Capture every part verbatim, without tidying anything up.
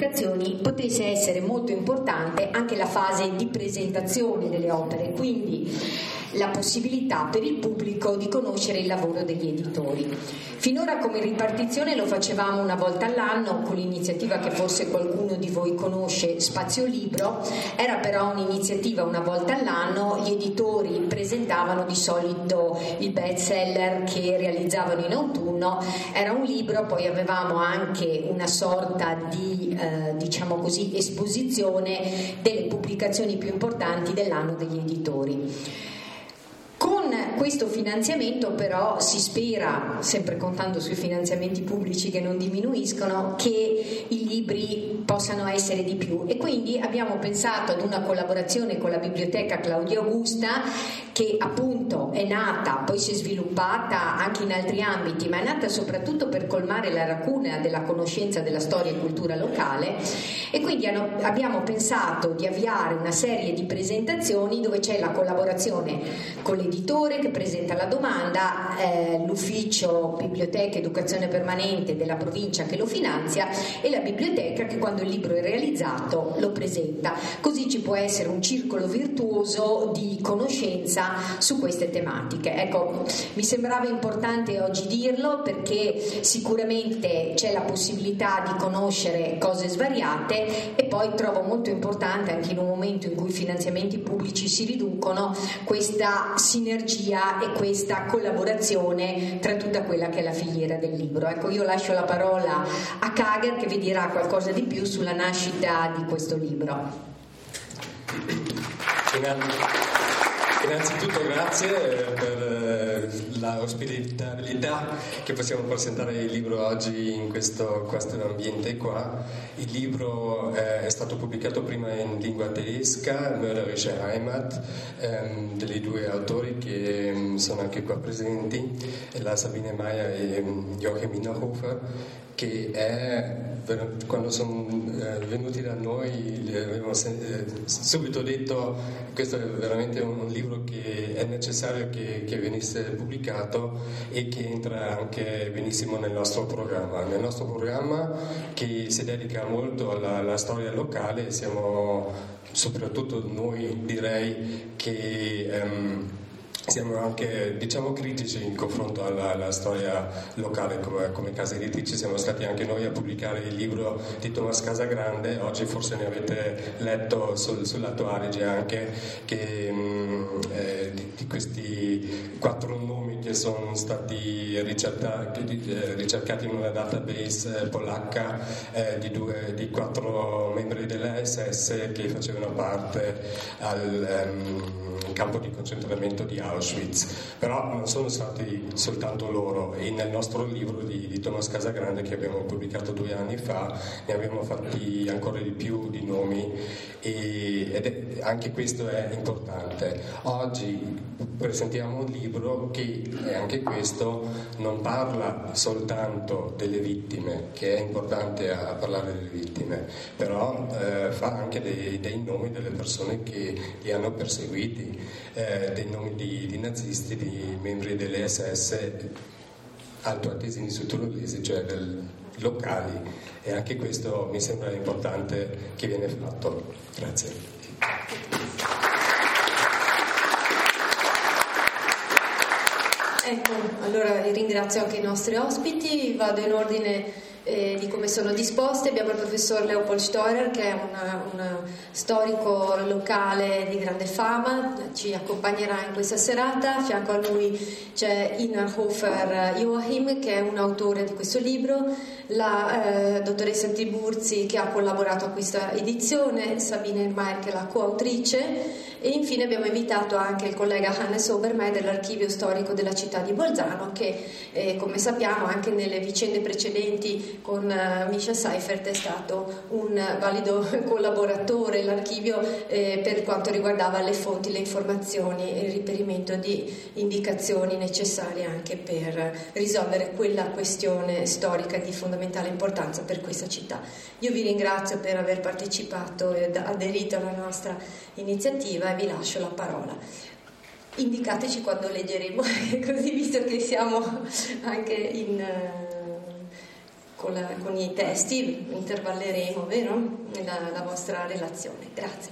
pubblicazioni potesse essere molto importante anche la fase di presentazione delle opere, quindi la possibilità per il pubblico di conoscere il lavoro degli editori. Finora come ripartizione lo facevamo una volta all'anno con l'iniziativa che forse qualcuno di voi conosce, Spazio Libro. Era però un'iniziativa una volta all'anno, gli editori presentavano di solito il bestseller che realizzavano in autunno, era un libro, poi avevamo anche una sorta di eh, diciamo così esposizione delle pubblicazioni più importanti dell'anno degli editori. Con questo finanziamento però si spera, sempre contando sui finanziamenti pubblici che non diminuiscono, che i libri possano essere di più, e quindi abbiamo pensato ad una collaborazione con la Biblioteca Claudia Augusta, che appunto è nata, poi si è sviluppata anche in altri ambiti, ma è nata soprattutto per colmare la lacuna della conoscenza della storia e cultura locale, e quindi hanno, abbiamo pensato di avviare una serie di presentazioni dove c'è la collaborazione con l'editore che presenta la domanda, eh, l'ufficio Biblioteca Educazione Permanente della provincia che lo finanzia e la biblioteca che quando il libro è realizzato lo presenta. Così ci può essere un circolo virtuoso di conoscenza su queste tematiche. Ecco, mi sembrava importante oggi dirlo perché sicuramente c'è la possibilità di conoscere cose svariate, e poi trovo molto importante, anche in un momento in cui i finanziamenti pubblici si riducono, questa sinergia e questa collaborazione tra tutta quella che è la filiera del libro. Ecco, io lascio la parola a Kager che vi dirà qualcosa di più sulla nascita di questo libro. Innanzitutto grazie per la ospitalità che possiamo presentare il libro oggi in questo, questo ambiente qua. Il libro eh, è stato pubblicato prima in lingua tedesca, Mörderische Heimat, ehm, degli due autori che ehm, sono anche qua presenti, la Sabine Meyer e um, Joachim Innerhofer, che è, quando sono eh, venuti da noi gli avevamo eh, subito detto questo è veramente un, un libro che è necessario che, che venisse pubblicato e che entra anche benissimo nel nostro programma nel nostro programma che si dedica molto alla, alla storia locale. Siamo soprattutto noi, direi che ehm, siamo anche, diciamo, critici in confronto alla, alla storia locale come, come casa editrice. Siamo stati anche noi a pubblicare il libro di Thomas Casagrande. Oggi forse ne avete letto sul, sull'Alto Adige anche, che mh, eh, di, di questi quattro nomi che sono stati ricercati, eh, ricercati in una database polacca eh, di, due, di quattro membri della S S che facevano parte al um, campo di concentramento di Auschwitz. Però non sono stati soltanto loro, e nel nostro libro di, di Thomas Casagrande che abbiamo pubblicato due anni fa ne abbiamo fatti ancora di più di nomi, e, ed è, anche questo è importante. Oggi presentiamo un libro che, e anche questo, non parla soltanto delle vittime, che è importante a, a parlare delle vittime, però eh, fa anche dei, dei nomi delle persone che li hanno perseguiti, eh, dei nomi di, di nazisti, di membri delle S S altoatesini sudtirolesi, cioè del, locali, e anche questo mi sembra importante che viene fatto. Grazie. Ecco, allora ringrazio anche i nostri ospiti, vado in ordine eh, di come sono disposti. Abbiamo il professor Leopold Steurer, che è un storico locale di grande fama, ci accompagnerà in questa serata. A fianco a lui c'è Innerhofer Joachim, che è un autore di questo libro, la eh, dottoressa Tiburzi, che ha collaborato a questa edizione, Sabine Meyer, che è la coautrice, e infine abbiamo invitato anche il collega Hannes Obermeier dell'archivio storico della città di Bolzano, che eh, come sappiamo anche nelle vicende precedenti con uh, Misha Seifert è stato un valido collaboratore. L'archivio eh, per quanto riguardava le fonti, le informazioni e il riperimento di indicazioni necessarie anche per risolvere quella questione storica di fondamentale importanza per questa città. Io vi ringrazio per aver partecipato ed aderito alla nostra iniziativa e vi lascio la parola. Indicateci quando leggeremo, così, visto che siamo anche in, con, la, con i testi, intervalleremo, vero? Nella la vostra relazione. Grazie.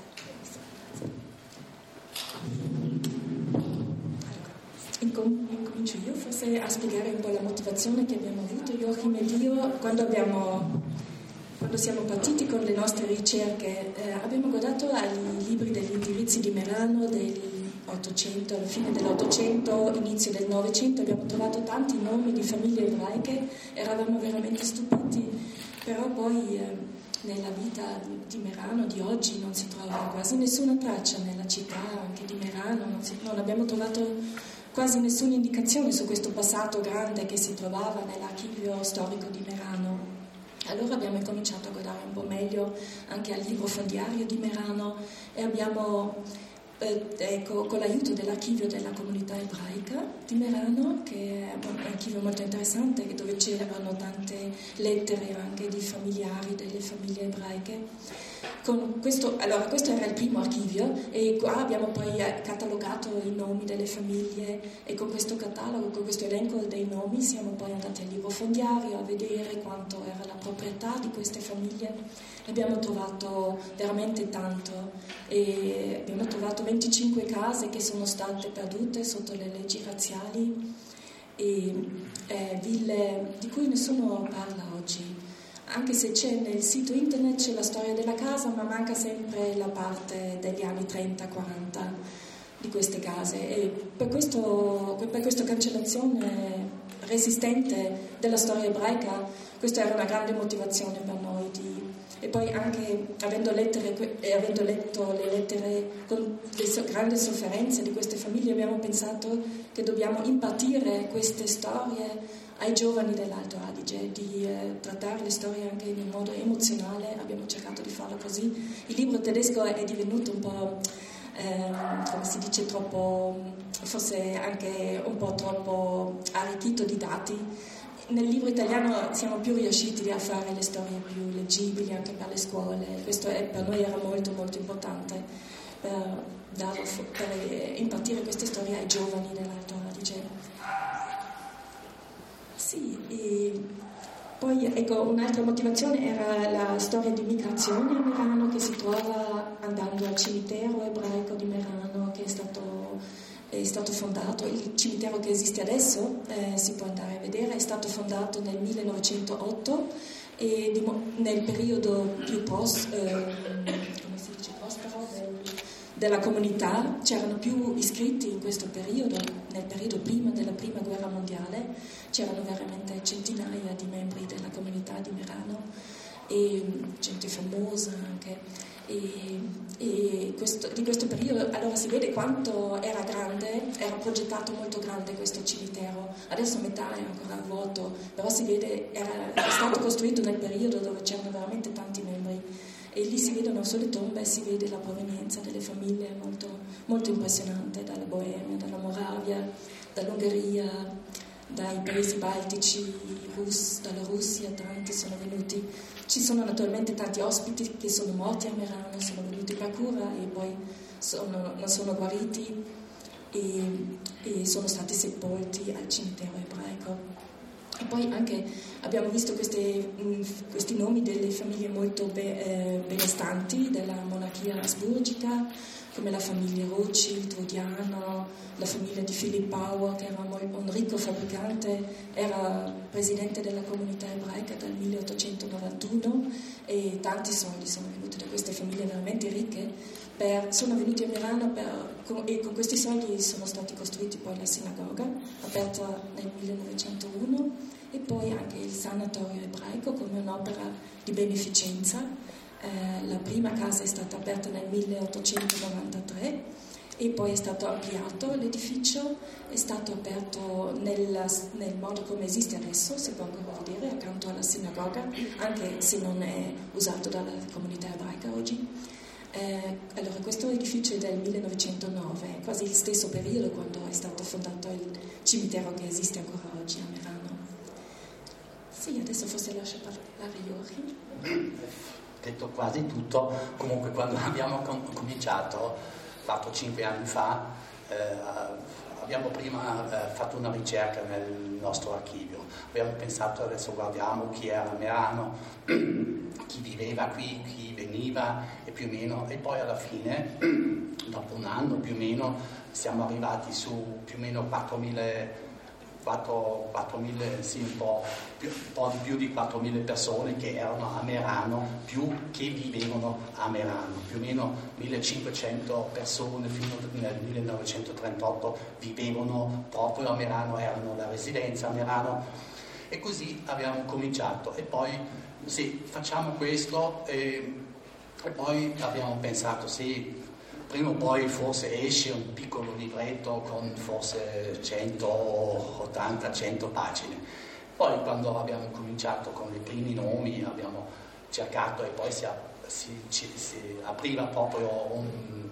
Incomincio io forse a spiegare un po' la motivazione che abbiamo avuto Joachim ed io quando abbiamo quando siamo partiti con le nostre ricerche. Eh, abbiamo guardato ai libri degli indirizzi di Merano dell'Ottocento, alla fine dell'Ottocento, inizio del Novecento, abbiamo trovato tanti nomi di famiglie ebraiche, eravamo veramente stupiti, però poi eh, nella vita di Merano di oggi non si trova quasi nessuna traccia nella città anche di Merano, non, si, non abbiamo trovato quasi nessuna indicazione su questo passato grande che si trovava nell'archivio storico di Merano. Allora abbiamo cominciato a guardare un po' meglio anche al libro fondiario di Merano e abbiamo, eh, ecco, con l'aiuto dell'archivio della comunità ebraica di Merano, che è un archivio molto interessante, dove c'erano tante lettere anche di familiari delle famiglie ebraiche. Con questo, allora, questo era il primo archivio e qua abbiamo poi catalogato i nomi delle famiglie e con questo catalogo, con questo elenco dei nomi siamo poi andati al libro fondiario a vedere quanto era la proprietà di queste famiglie. Abbiamo trovato veramente tanto e abbiamo trovato venticinque case che sono state perdute sotto le leggi razziali e eh, ville di cui nessuno parla oggi. Anche se c'è nel sito internet c'è la storia della casa, ma manca sempre la parte degli anni trenta quaranta di queste case e per questo, per questa cancellazione resistente della storia ebraica, questa era una grande motivazione per noi di, e poi anche avendo, lettere, avendo letto le lettere con le grandi sofferenze di queste famiglie abbiamo pensato che dobbiamo impartire queste storie ai giovani dell'Alto Adige, di eh, trattare le storie anche in un modo emozionale. Abbiamo cercato di farlo così. Il libro tedesco è divenuto un po', ehm, come si dice, troppo, forse anche un po' troppo arricchito di dati. Nel libro italiano siamo più riusciti a fare le storie più leggibili anche per le scuole. Questo è, per noi era molto molto importante per, dar, per impartire queste storie ai giovani dell'Alto Adige. Sì, e poi ecco, un'altra motivazione era la storia di migrazione a Merano che si trova andando al cimitero ebraico di Merano che è stato, è stato fondato, il cimitero che esiste adesso, eh, si può andare a vedere, è stato fondato nel millenovecentootto e di, nel periodo più post, eh, come si dice, prospero del, della comunità, c'erano più iscritti in questo periodo, nel periodo prima della prima guerra mondiale, c'erano veramente centinaia di membri della comunità di Merano e gente famosa anche e, e questo, di questo periodo allora si vede quanto era grande, era progettato molto grande questo cimitero, adesso metà è ancora vuoto, però si vede era, è stato costruito nel periodo dove c'erano veramente tanti membri e lì si vedono sulle tombe, si vede la provenienza delle famiglie molto, molto impressionante, dalla Boemia, dalla Moravia, dall'Ungheria, dai paesi baltici, Rus, dalla Russia, tanti sono venuti. Ci sono naturalmente tanti ospiti che sono morti a Merano, sono venuti per cura e poi sono, non sono guariti e, e sono stati sepolti al cimitero ebraico. E poi anche abbiamo visto queste, questi nomi delle famiglie molto be, eh, benestanti della monarchia asburgica, come la famiglia Rothschild, Rodiano, la famiglia di Philip Bauer, che era un ricco fabbricante, era presidente della comunità ebraica dal milleottocentonovantuno e tanti soldi sono venuti da queste famiglie veramente ricche, per, sono venuti a Merano per, con, e con questi soldi sono stati costruiti poi la sinagoga, aperta nel millenovecentouno, e poi anche il sanatorio ebraico come un'opera di beneficenza. Eh, la prima casa è stata aperta nel milleottocentonovantatré e poi è stato ampliato l'edificio, è stato aperto nel, nel modo come esiste adesso, si può ancora vedere accanto alla sinagoga, anche se non è usato dalla comunità ebraica oggi. Eh, allora questo edificio è del millenovecentonove, quasi il stesso periodo quando è stato fondato il cimitero che esiste ancora oggi a Merano. Sì, adesso forse lascio parlare Joachim. Detto quasi tutto. Comunque quando abbiamo com- cominciato, fatto cinque anni fa, eh, abbiamo prima eh, fatto una ricerca nel nostro archivio, abbiamo pensato adesso guardiamo chi era a Merano, chi viveva qui, chi veniva e più o meno, e poi alla fine, dopo un anno più o meno, siamo arrivati su più o meno quattromila, sì, un po', più, un po' di più di quattromila persone che erano a Merano, più che vivevano a Merano, più o meno millecinquecento persone fino nel millenovecentotrentotto vivevano proprio a Merano, erano la residenza a Merano, e così abbiamo cominciato. E poi sì, facciamo questo e, e poi abbiamo pensato sì, prima o poi forse esce un piccolo libretto con forse centottanta cento pagine. Poi quando abbiamo cominciato con i primi nomi abbiamo cercato, e poi si, si, si apriva proprio un,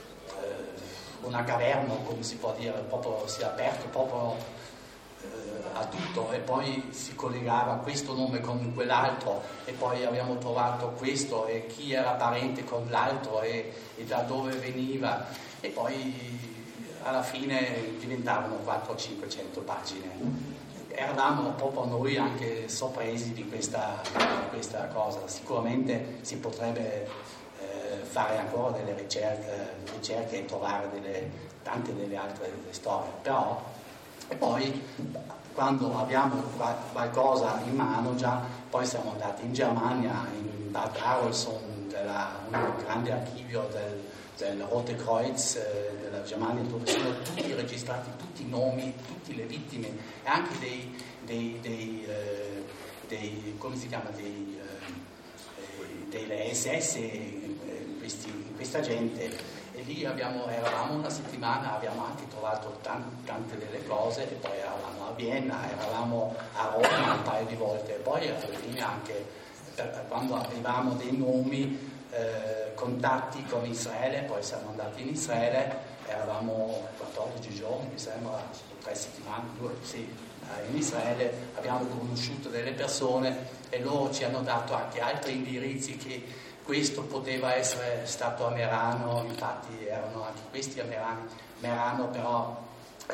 eh, una caverna, come si può dire, proprio, si è aperto proprio eh, a tutto, e poi si collegava questo nome con quell'altro, e poi abbiamo trovato questo e chi era parente con l'altro e, e da dove veniva, e poi alla fine diventavano quattrocento cinquecento pagine. Eravamo proprio noi anche sorpresi di questa, di questa cosa. Sicuramente si potrebbe eh, fare ancora delle ricerche, ricerche e trovare delle, tante delle altre storie, però e poi quando abbiamo qualcosa in mano già, poi siamo andati in Germania, in Bad Arolson, della, un grande archivio del, del Rote Kreuz eh, della Germania, dove sono tutti registrati, tutti i nomi, tutte le vittime e anche dei, dei, dei, eh, dei come si chiama, dei, eh, delle S S, eh, questi, questa gente. E lì abbiamo, eravamo una settimana, abbiamo anche trovato tante, tante delle cose, e poi eravamo a Vienna, eravamo a Roma un paio di volte, e poi alla fine anche per, quando avevamo dei nomi, eh, contatti con Israele, poi siamo andati in Israele, eravamo quattordici giorni, mi sembra, tre settimane, due, sì, in Israele, abbiamo conosciuto delle persone e loro ci hanno dato anche altri indirizzi che questo poteva essere stato a Merano, infatti erano anche questi a Merano, Merano però eh,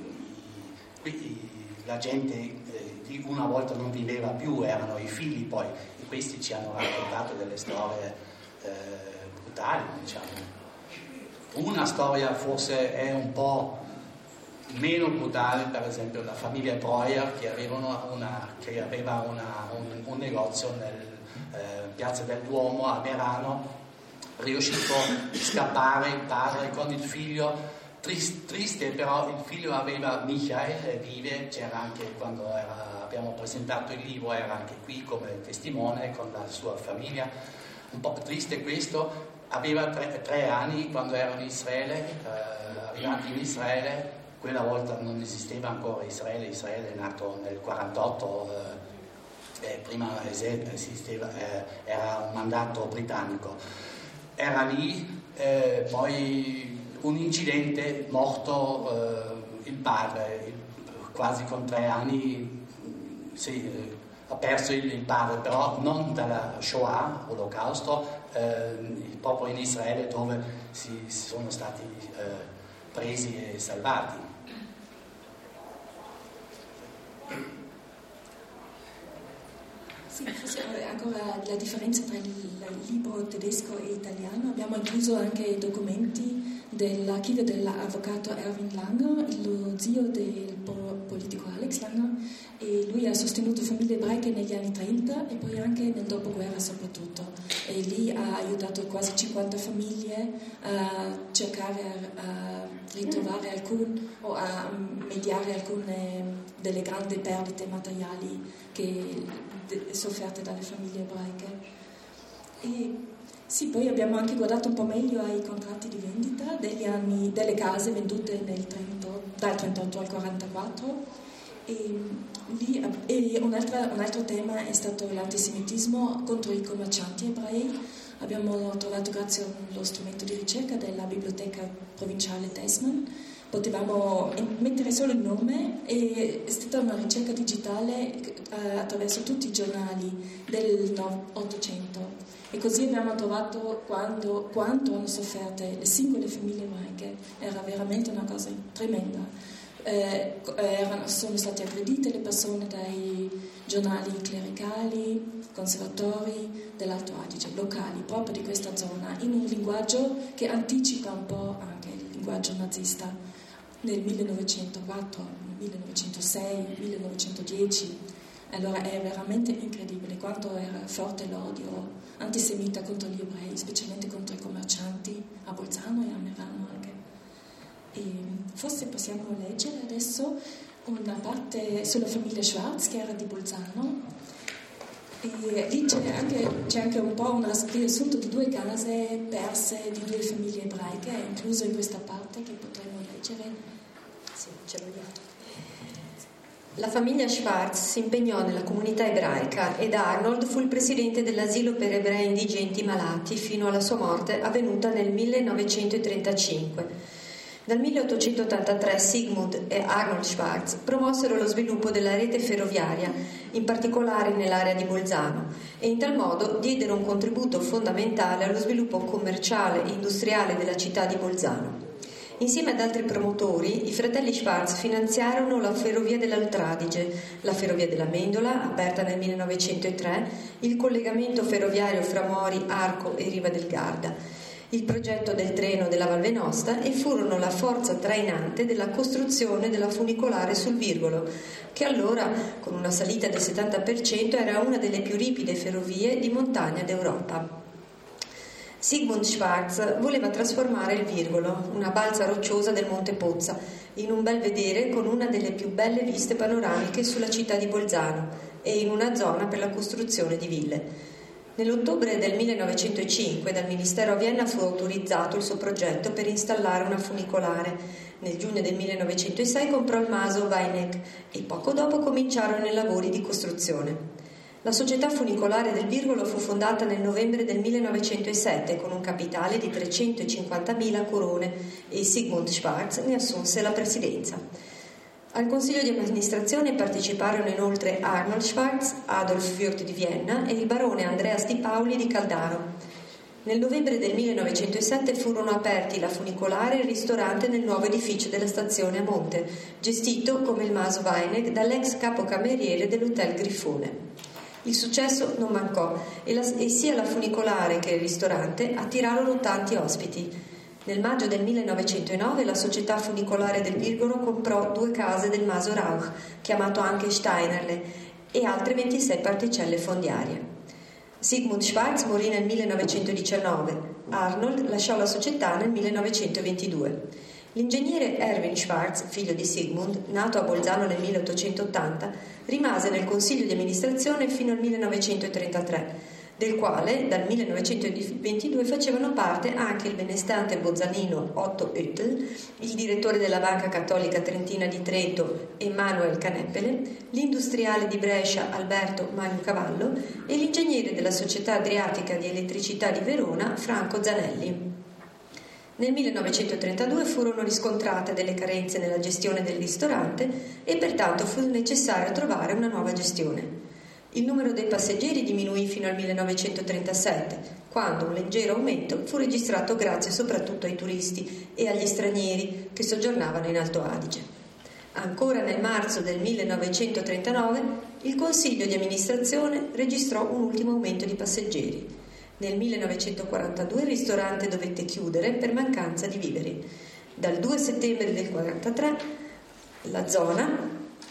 qui, la gente eh, una volta non viveva più, erano i figli poi, e questi ci hanno raccontato delle storie eh, brutali, diciamo. Una storia forse è un po' meno brutale, per esempio la famiglia Breuer che, avevano una, che aveva una, un, un negozio nel Eh, Piazza del Duomo a Merano, riuscito a scappare il padre con il figlio, trist, triste però il figlio aveva Michael, vive, c'era anche quando era, abbiamo presentato il libro, era anche qui come testimone con la sua famiglia, un po' triste questo, aveva tre, tre anni quando era in Israele, eh, arrivati in Israele, quella volta non esisteva ancora Israele, Israele è nato nel quarantotto, eh, Eh, prima esisteva, eh, era un mandato britannico, era lì, eh, poi un incidente, morto eh, il padre, il, quasi con tre anni, sì, eh, ha perso il, il padre, però non dalla Shoah, olocausto, eh, proprio in Israele dove si, si sono stati eh, presi e salvati. Sì, forse ancora la differenza tra il libro tedesco e italiano. Abbiamo incluso anche documenti dell'archivio dell'avvocato Erwin Langer, lo zio del politico Alex Langer, e lui ha sostenuto famiglie ebraiche negli anni trenta e poi anche nel dopoguerra soprattutto, e lì ha aiutato quasi cinquanta famiglie a cercare a ritrovare alcune o a mediare alcune delle grandi perdite materiali che sofferte dalle famiglie ebraiche. E sì, poi abbiamo anche guardato un po' meglio ai contratti di vendita degli anni, delle case vendute nel trenta, dal trentotto al quarantaquattro, e, lì, e un, un altro tema è stato l'antisemitismo contro i commercianti ebrei. Abbiamo trovato, grazie allo strumento di ricerca della biblioteca provinciale Tessman, potevamo mettere solo il nome, e è stata una ricerca digitale eh, attraverso tutti i giornali del Ottocento, e così abbiamo trovato quando, quanto hanno sofferto le singole famiglie ebraiche. Era veramente una cosa tremenda. Eh, erano, sono state aggredite le persone dai giornali clericali, conservatori dell'Alto Adige, locali, proprio di questa zona, in un linguaggio che anticipa un po' anche il linguaggio nazista nel millenovecentoquattro, millenovecentosei, millenovecentodieci. Allora è veramente incredibile quanto era forte l'odio antisemita contro gli ebrei, specialmente contro i commercianti a Bolzano e a Merano anche. E forse possiamo leggere adesso una parte sulla famiglia Schwarz, che era di Bolzano, e lì c'è anche, c'è anche un po' un riassunto di due case perse di due famiglie ebraiche, è incluso in questa parte che potremmo leggere. Sì, ce l'ho detto. La famiglia Schwarz si impegnò nella comunità ebraica ed Arnold fu il presidente dell'asilo per ebrei indigenti malati fino alla sua morte avvenuta nel millenovecentotrentacinque. Dal milleottocentottantatré Sigmund e Arnold Schwarz promossero lo sviluppo della rete ferroviaria, in particolare nell'area di Bolzano, e in tal modo diedero un contributo fondamentale allo sviluppo commerciale e industriale della città di Bolzano. Insieme ad altri promotori, i fratelli Schwarz finanziarono la Ferrovia dell'Alto Adige, la Ferrovia della Mendola, aperta nel millenovecentotre, il collegamento ferroviario fra Mori, Arco e Riva del Garda, il progetto del treno della Val Venosta e furono la forza trainante della costruzione della funicolare sul Virgolo, che allora, con una salita del settanta per cento, era una delle più ripide ferrovie di montagna d'Europa. Sigmund Schwarz voleva trasformare il Virgolo, una balza rocciosa del Monte Pozza, in un bel vedere con una delle più belle viste panoramiche sulla città di Bolzano e in una zona per la costruzione di ville. Nell'ottobre del millenovecentocinque dal Ministero a Vienna fu autorizzato il suo progetto per installare una funicolare. Nel giugno del millenovecentosei comprò il maso Weineck e poco dopo cominciarono i lavori di costruzione. La società funicolare del Virgolo fu fondata nel novembre del millenovecentosette con un capitale di trecentocinquantamila corone e Sigmund Schwarz ne assunse la presidenza. Al consiglio di amministrazione parteciparono inoltre Arnold Schwarz, Adolf Fürth di Vienna e il barone Andreas Di Pauli di Caldaro. Nel novembre del millenovecentosette furono aperti la funicolare e il ristorante nel nuovo edificio della stazione a monte, gestito come il Maso Weineck dall'ex capocameriere dell'Hotel Grifone. Il successo non mancò e, la, e sia la funicolare che il ristorante attirarono tanti ospiti. Nel maggio del millenovecentonove la società funicolare del Virgolo comprò due case del Maso Rauch, chiamato anche Steinerle, e altre ventisei particelle fondiarie. Sigmund Schwarz morì nel millenovecentodiciannove, Arnold lasciò la società nel millenovecentoventidue. L'ingegnere Erwin Schwarz, figlio di Sigmund, nato a Bolzano nel milleottocentottanta, rimase nel consiglio di amministrazione fino al millenovecentotrentatré, del quale dal millenovecentoventidue facevano parte anche il benestante bolzanino Otto Oettel, il direttore della Banca Cattolica Trentina di Trento Emanuel Caneppele, l'industriale di Brescia Alberto Magnocavallo e l'ingegnere della Società Adriatica di Elettricità di Verona Franco Zanelli. Nel millenovecentotrentadue furono riscontrate delle carenze nella gestione del ristorante e pertanto fu necessario trovare una nuova gestione. Il numero dei passeggeri diminuì fino al millenovecentotrentasette, quando un leggero aumento fu registrato grazie soprattutto ai turisti e agli stranieri che soggiornavano in Alto Adige. Ancora nel marzo del millenovecentotrentanove il Consiglio di amministrazione registrò un ultimo aumento di passeggeri. Nel millenovecentoquarantadue il ristorante dovette chiudere per mancanza di viveri. Dal due settembre del quarantatré la zona,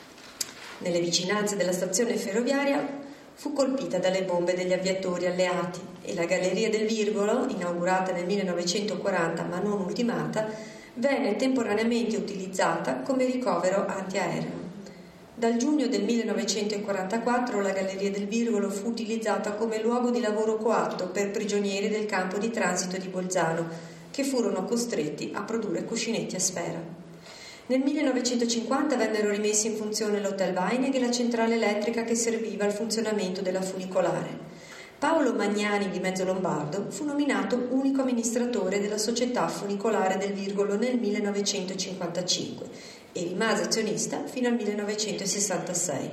nelle vicinanze della stazione ferroviaria, fu colpita dalle bombe degli aviatori alleati e la Galleria del Virgolo, inaugurata nel millenovecentoquaranta ma non ultimata, venne temporaneamente utilizzata come ricovero antiaereo. Dal giugno del millenovecentoquarantaquattro la Galleria del Virgolo fu utilizzata come luogo di lavoro coatto per prigionieri del campo di transito di Bolzano, che furono costretti a produrre cuscinetti a sfera. Nel millenovecentocinquanta vennero rimessi in funzione l'Hotel Weineck e la centrale elettrica che serviva al funzionamento della funicolare. Paolo Magnani di Mezzolombardo fu nominato unico amministratore della società funicolare del Virgolo nel millenovecentocinquantacinque e rimase azionista fino al millenovecentosessantasei.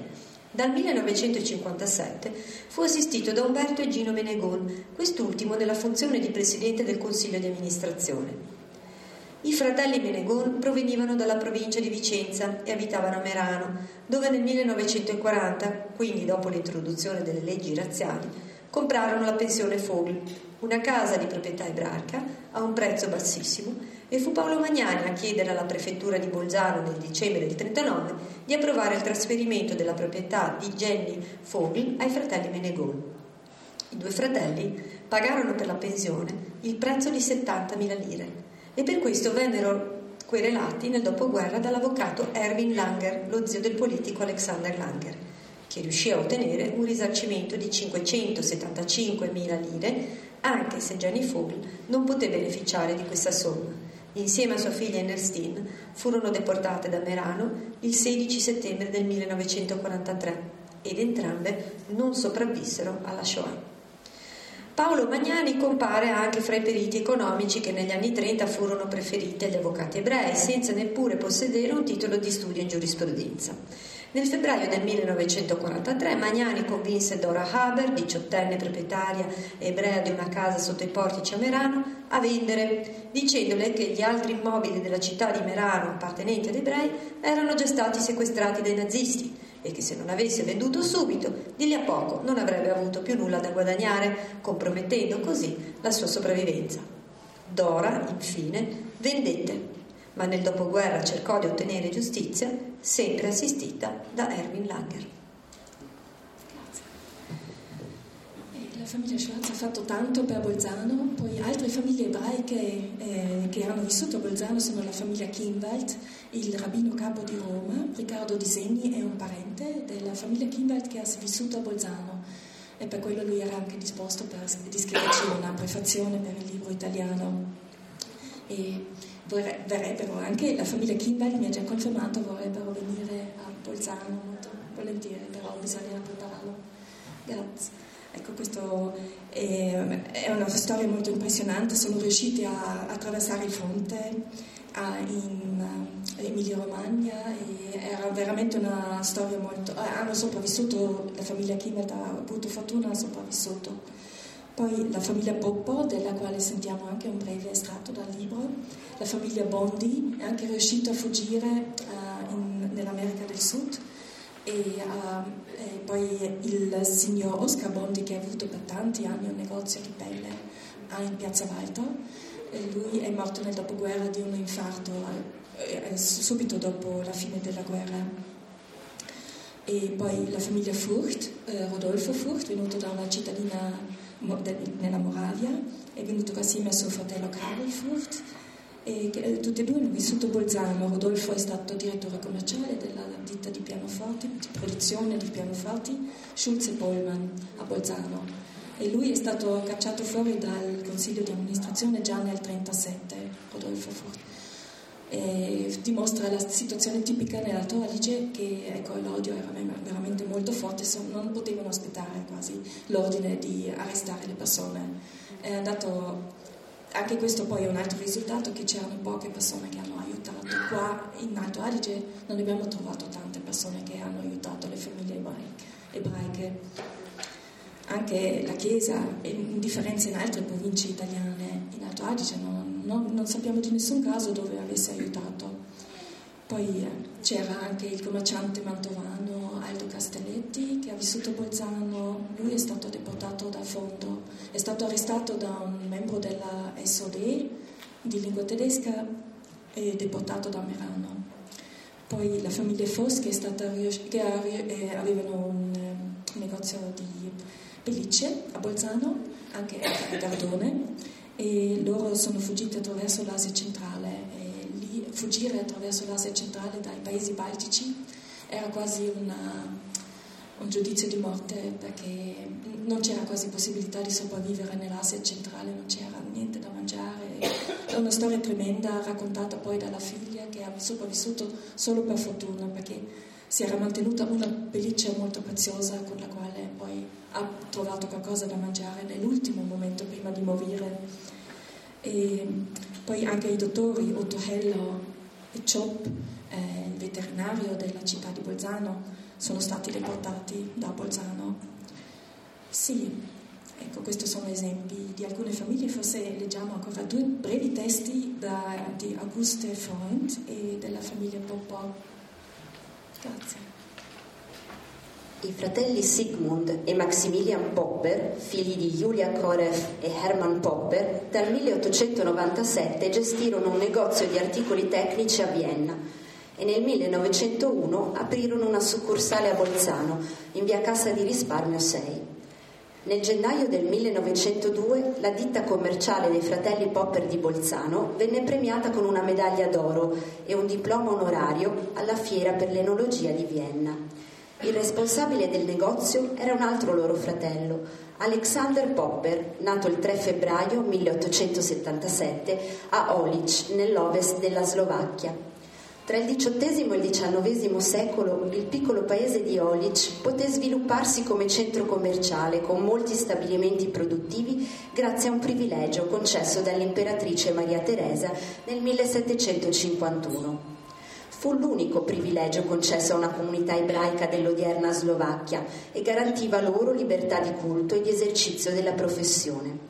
Dal millenovecentocinquantasette fu assistito da Umberto e Gino Menegon, quest'ultimo nella funzione di presidente del consiglio di amministrazione. I fratelli Menegon provenivano dalla provincia di Vicenza e abitavano a Merano, dove nel millenovecentoquaranta, quindi dopo l'introduzione delle leggi razziali, comprarono la pensione Vogel, una casa di proprietà ebraica a un prezzo bassissimo, e fu Paolo Magnani a chiedere alla prefettura di Bolzano nel dicembre del trentanove di approvare il trasferimento della proprietà di Jenny Vogel ai fratelli Menegon. I due fratelli pagarono per la pensione il prezzo di settantamila lire e per questo vennero querelati nel dopoguerra dall'avvocato Erwin Langer, lo zio del politico Alexander Langer, che riuscì a ottenere un risarcimento di cinquecentosettantacinquemila lire, anche se Jenny Vogel non poté beneficiare di questa somma. Insieme a sua figlia Ernestine furono deportate da Merano il sedici settembre del millenovecentoquarantatré ed entrambe non sopravvissero alla Shoah. Paolo Magnani compare anche fra i periti economici che negli anni trenta furono preferiti agli avvocati ebrei, senza neppure possedere un titolo di studio in giurisprudenza. Nel febbraio del millenovecentoquarantatré Magnani convinse Dora Haber, diciottenne proprietaria ebrea di una casa sotto i portici a Merano, a vendere, dicendole che gli altri immobili della città di Merano appartenenti ad ebrei erano già stati sequestrati dai nazisti e che se non avesse venduto subito, di lì a poco non avrebbe avuto più nulla da guadagnare, compromettendo così la sua sopravvivenza. Dora, infine, vendette, ma nel dopoguerra cercò di ottenere giustizia, sempre assistita da Erwin Langer. La famiglia Schwarz ha fatto tanto per Bolzano, poi altre famiglie ebraiche eh, che hanno vissuto a Bolzano sono la famiglia Kienwald, il rabbino capo di Roma, Riccardo Di Segni è un parente della famiglia Kienwald che ha vissuto a Bolzano e per quello lui era anche disposto per, di scriverci una prefazione per il libro italiano. E verrebbero anche, la famiglia Kienwald mi ha già confermato, vorrebbero venire a Bolzano molto volentieri, però bisogna prepararlo. Grazie. Ecco, questo è, è una storia molto impressionante, sono riusciti a, a attraversare il fronte a, in uh, Emilia Romagna e era veramente una storia molto... hanno sopravvissuto, la famiglia Kienwald ha avuto fortuna, ha sopravvissuto. Poi la famiglia Poppo, della quale sentiamo anche un breve estratto dal libro, la famiglia Bondi è anche riuscita a fuggire uh, in, nell'America del Sud. E, uh, e poi il signor Oscar Bondi, che ha avuto per tanti anni un negozio di pelle in Piazza Walter, e lui è morto nel dopoguerra di un infarto eh, subito dopo la fine della guerra. E poi la famiglia Furcht, eh, Rodolfo Furcht, venuto da una cittadina nella Moravia, è venuto assieme a suo fratello Karl Furcht. E che, tutti e due hanno vissuto a Bolzano. Rodolfo è stato direttore commerciale della ditta di pianoforti, di produzione di pianoforti Schulze Pollmann a Bolzano, e lui è stato cacciato fuori dal consiglio di amministrazione già nel trentasette, Rodolfo Furcht. E dimostra la situazione tipica nell'Alto Adige, che ecco, l'odio era veramente molto forte, non potevano aspettare quasi l'ordine di arrestare le persone. È andato Anche questo poi è un altro risultato, che c'erano poche persone che hanno aiutato. Qua in Alto Adige non abbiamo trovato tante persone che hanno aiutato le famiglie ebraiche. Anche la Chiesa, in differenza in altre province italiane, in Alto Adige non, non, non sappiamo di nessun caso dove avesse aiutato. Poi eh, c'era anche il commerciante mantovano Aldo Castelletti, che ha vissuto a Bolzano. Lui è stato deportato da Fondo, è stato arrestato da un membro della S O D di lingua tedesca e deportato da Merano. Poi la famiglia Foss, che, è stata, che avevano un, un negozio di pellicce a Bolzano, anche a Gardone, e loro sono fuggiti attraverso l'Asia centrale. Fuggire attraverso l'Asia centrale dai paesi baltici era quasi una, un giudizio di morte, perché non c'era quasi possibilità di sopravvivere nell'Asia centrale, non c'era niente da mangiare. È una storia tremenda, raccontata poi dalla figlia, che ha sopravvissuto solo per fortuna, perché si era mantenuta una pelliccia molto preziosa con la quale poi ha trovato qualcosa da mangiare nell'ultimo momento prima di morire. E poi anche i dottori Otto Heller e Chop, eh, il veterinario della città di Bolzano, sono stati deportati da Bolzano. Sì, ecco, questi sono esempi di alcune famiglie. Forse leggiamo ancora due brevi testi da, di Auguste Freund e della famiglia Popper. Grazie. I fratelli Sigmund e Maximilian Popper, figli di Julia Koreff e Hermann Popper, dal milleottocentonovantasette gestirono un negozio di articoli tecnici a Vienna e nel millenovecentouno aprirono una succursale a Bolzano, in via Cassa di Risparmio sei. Nel gennaio del millenovecentodue la ditta commerciale dei fratelli Popper di Bolzano venne premiata con una medaglia d'oro e un diploma onorario alla Fiera per l'Enologia di Vienna. Il responsabile del negozio era un altro loro fratello, Alexander Popper, nato il tre febbraio milleottocentosettantasette a Olic, nell'ovest della Slovacchia. Tra il diciottesimo e il diciannovesimo secolo il piccolo paese di Olic poté svilupparsi come centro commerciale con molti stabilimenti produttivi grazie a un privilegio concesso dall'imperatrice Maria Teresa nel millesettecentocinquantuno. Fu l'unico privilegio concesso a una comunità ebraica dell'odierna Slovacchia e garantiva loro libertà di culto e di esercizio della professione.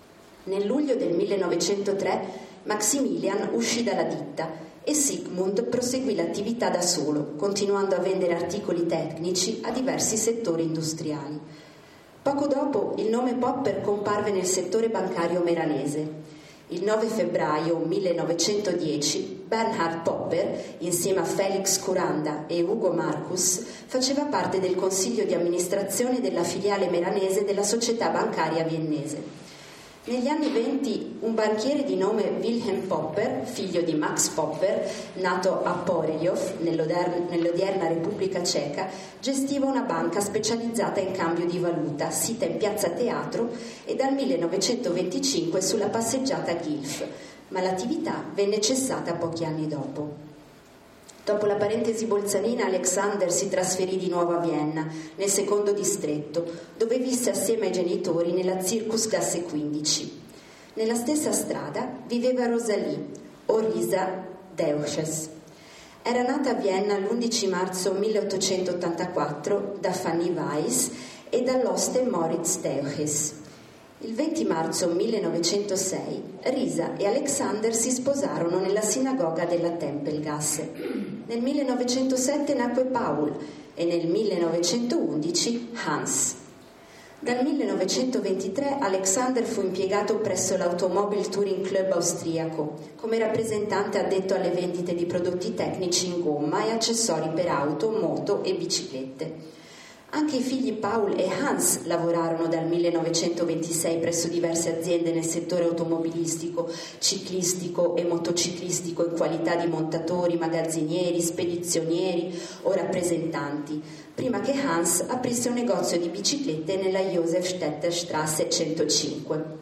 Nel luglio del millenovecentotre Maximilian uscì dalla ditta e Sigmund proseguì l'attività da solo, continuando a vendere articoli tecnici a diversi settori industriali. Poco dopo il nome Popper comparve nel settore bancario meranese. Il nove febbraio millenovecentodieci Bernhard Popper, insieme a Felix Kuranda e Ugo Marcus, faceva parte del consiglio di amministrazione della filiale meranese della società bancaria viennese. Negli anni venti un banchiere di nome Wilhelm Popper, figlio di Max Popper, nato a Porejov, nell'odierna Repubblica Ceca, gestiva una banca specializzata in cambio di valuta, sita in piazza Teatro e dal millenovecentoventicinque sulla passeggiata Gilf, ma l'attività venne cessata pochi anni dopo. Dopo la parentesi bolzanina, Alexander si trasferì di nuovo a Vienna, nel secondo distretto, dove visse assieme ai genitori nella Zirkusgasse quindici. Nella stessa strada viveva Rosalie, o Risa Deuches. Era nata a Vienna l'undici marzo milleottocentottantaquattro da Fanny Weiss e dall'oste Moritz Deuches. Il venti marzo millenovecentosei Risa e Alexander si sposarono nella sinagoga della Tempelgasse. Nel millenovecentosette nacque Paul e nel millenovecentoundici Hans. Dal millenovecentoventitré Alexander fu impiegato presso l'Automobile Touring Club austriaco come rappresentante addetto alle vendite di prodotti tecnici in gomma e accessori per auto, moto e biciclette. Anche i figli Paul e Hans lavorarono dal millenovecentoventisei presso diverse aziende nel settore automobilistico, ciclistico e motociclistico in qualità di montatori, magazzinieri, spedizionieri o rappresentanti, prima che Hans aprisse un negozio di biciclette nella Josefstädter Straße centocinque.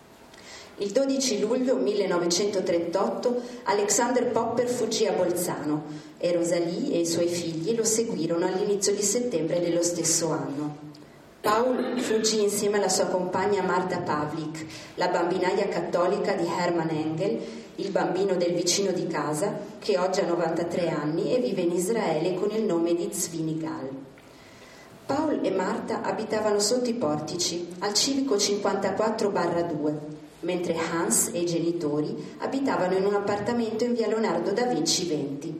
Il dodici luglio millenovecentotrentotto Alexander Popper fuggì a Bolzano e Rosalie e i suoi figli lo seguirono all'inizio di settembre dello stesso anno. Paul fuggì insieme alla sua compagna Marta Pavlik, la bambinaia cattolica di Hermann Engel, il bambino del vicino di casa, che oggi ha novantatré anni e vive in Israele con il nome di Zvini Gal. Paul e Marta abitavano sotto i portici, al civico cinquantaquattro due, mentre Hans e i genitori abitavano in un appartamento in via Leonardo da Vinci venti.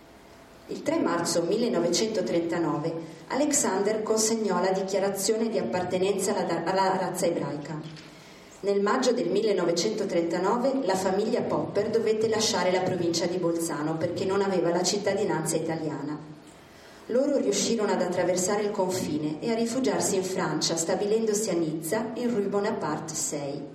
Il tre marzo millenovecentotrentanove Alexander consegnò la dichiarazione di appartenenza alla, alla razza ebraica. Nel maggio del millenovecentotrentanove la famiglia Popper dovette lasciare la provincia di Bolzano perché non aveva la cittadinanza italiana. Loro riuscirono ad attraversare il confine e a rifugiarsi in Francia, stabilendosi a Nizza in Rue Bonaparte sei.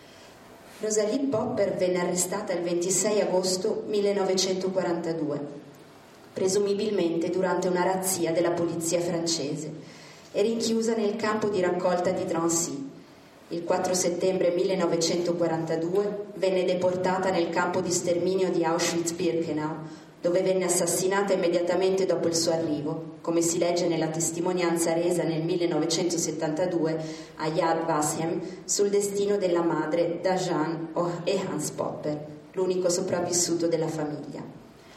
Rosalie Popper venne arrestata il ventisei agosto millenovecentoquarantadue, presumibilmente durante una razzia della polizia francese, e rinchiusa nel campo di raccolta di Drancy. Il quattro settembre millenovecentoquarantadue venne deportata nel campo di sterminio di Auschwitz-Birkenau, dove venne assassinata immediatamente dopo il suo arrivo, come si legge nella testimonianza resa nel millenovecentosettantadue a Yad Vashem sul destino della madre da Jean e Hans Popper, l'unico sopravvissuto della famiglia.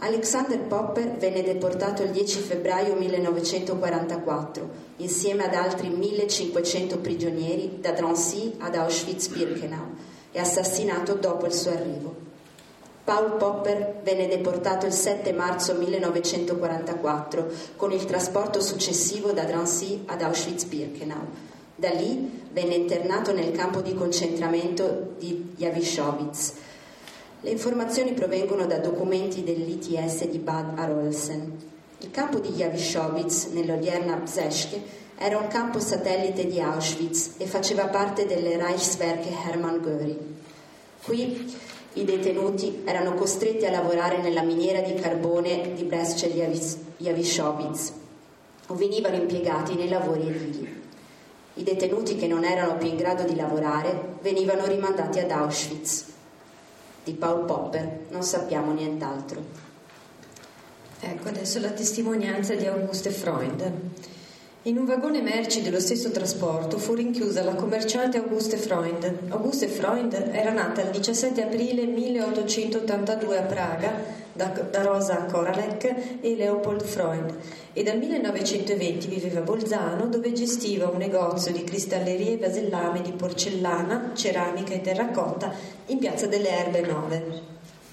Alexander Popper venne deportato il dieci febbraio millenovecentoquarantaquattro insieme ad altri millecinquecento prigionieri da Drancy ad Auschwitz-Birkenau e assassinato dopo il suo arrivo. Paul Popper venne deportato il sette marzo millenovecentoquarantaquattro con il trasporto successivo da Drancy ad Auschwitz-Birkenau. Da lì venne internato nel campo di concentramento di Jawiszowicz. Le informazioni provengono da documenti dell'I T S di Bad Arolsen. Il campo di Jawiszowicz, nell'odierna Bzeske, era un campo satellite di Auschwitz e faceva parte delle Reichswerke Hermann Göring. Qui i detenuti erano costretti a lavorare nella miniera di carbone di Brzeszcz-Jawiszowicz o venivano impiegati nei lavori edili. I detenuti che non erano più in grado di lavorare venivano rimandati ad Auschwitz. Di Paul Popper non sappiamo nient'altro. Ecco adesso la testimonianza di Auguste Freund. In un vagone merci dello stesso trasporto fu rinchiusa la commerciante Auguste Freund. Auguste Freund era nata il diciassette aprile milleottocentottantadue a Praga da, da Rosa Koralek e Leopold Freund e dal millenovecentoventi viveva a Bolzano, dove gestiva un negozio di cristallerie e vasellame di porcellana, ceramica e terracotta in piazza delle Erbe Nove.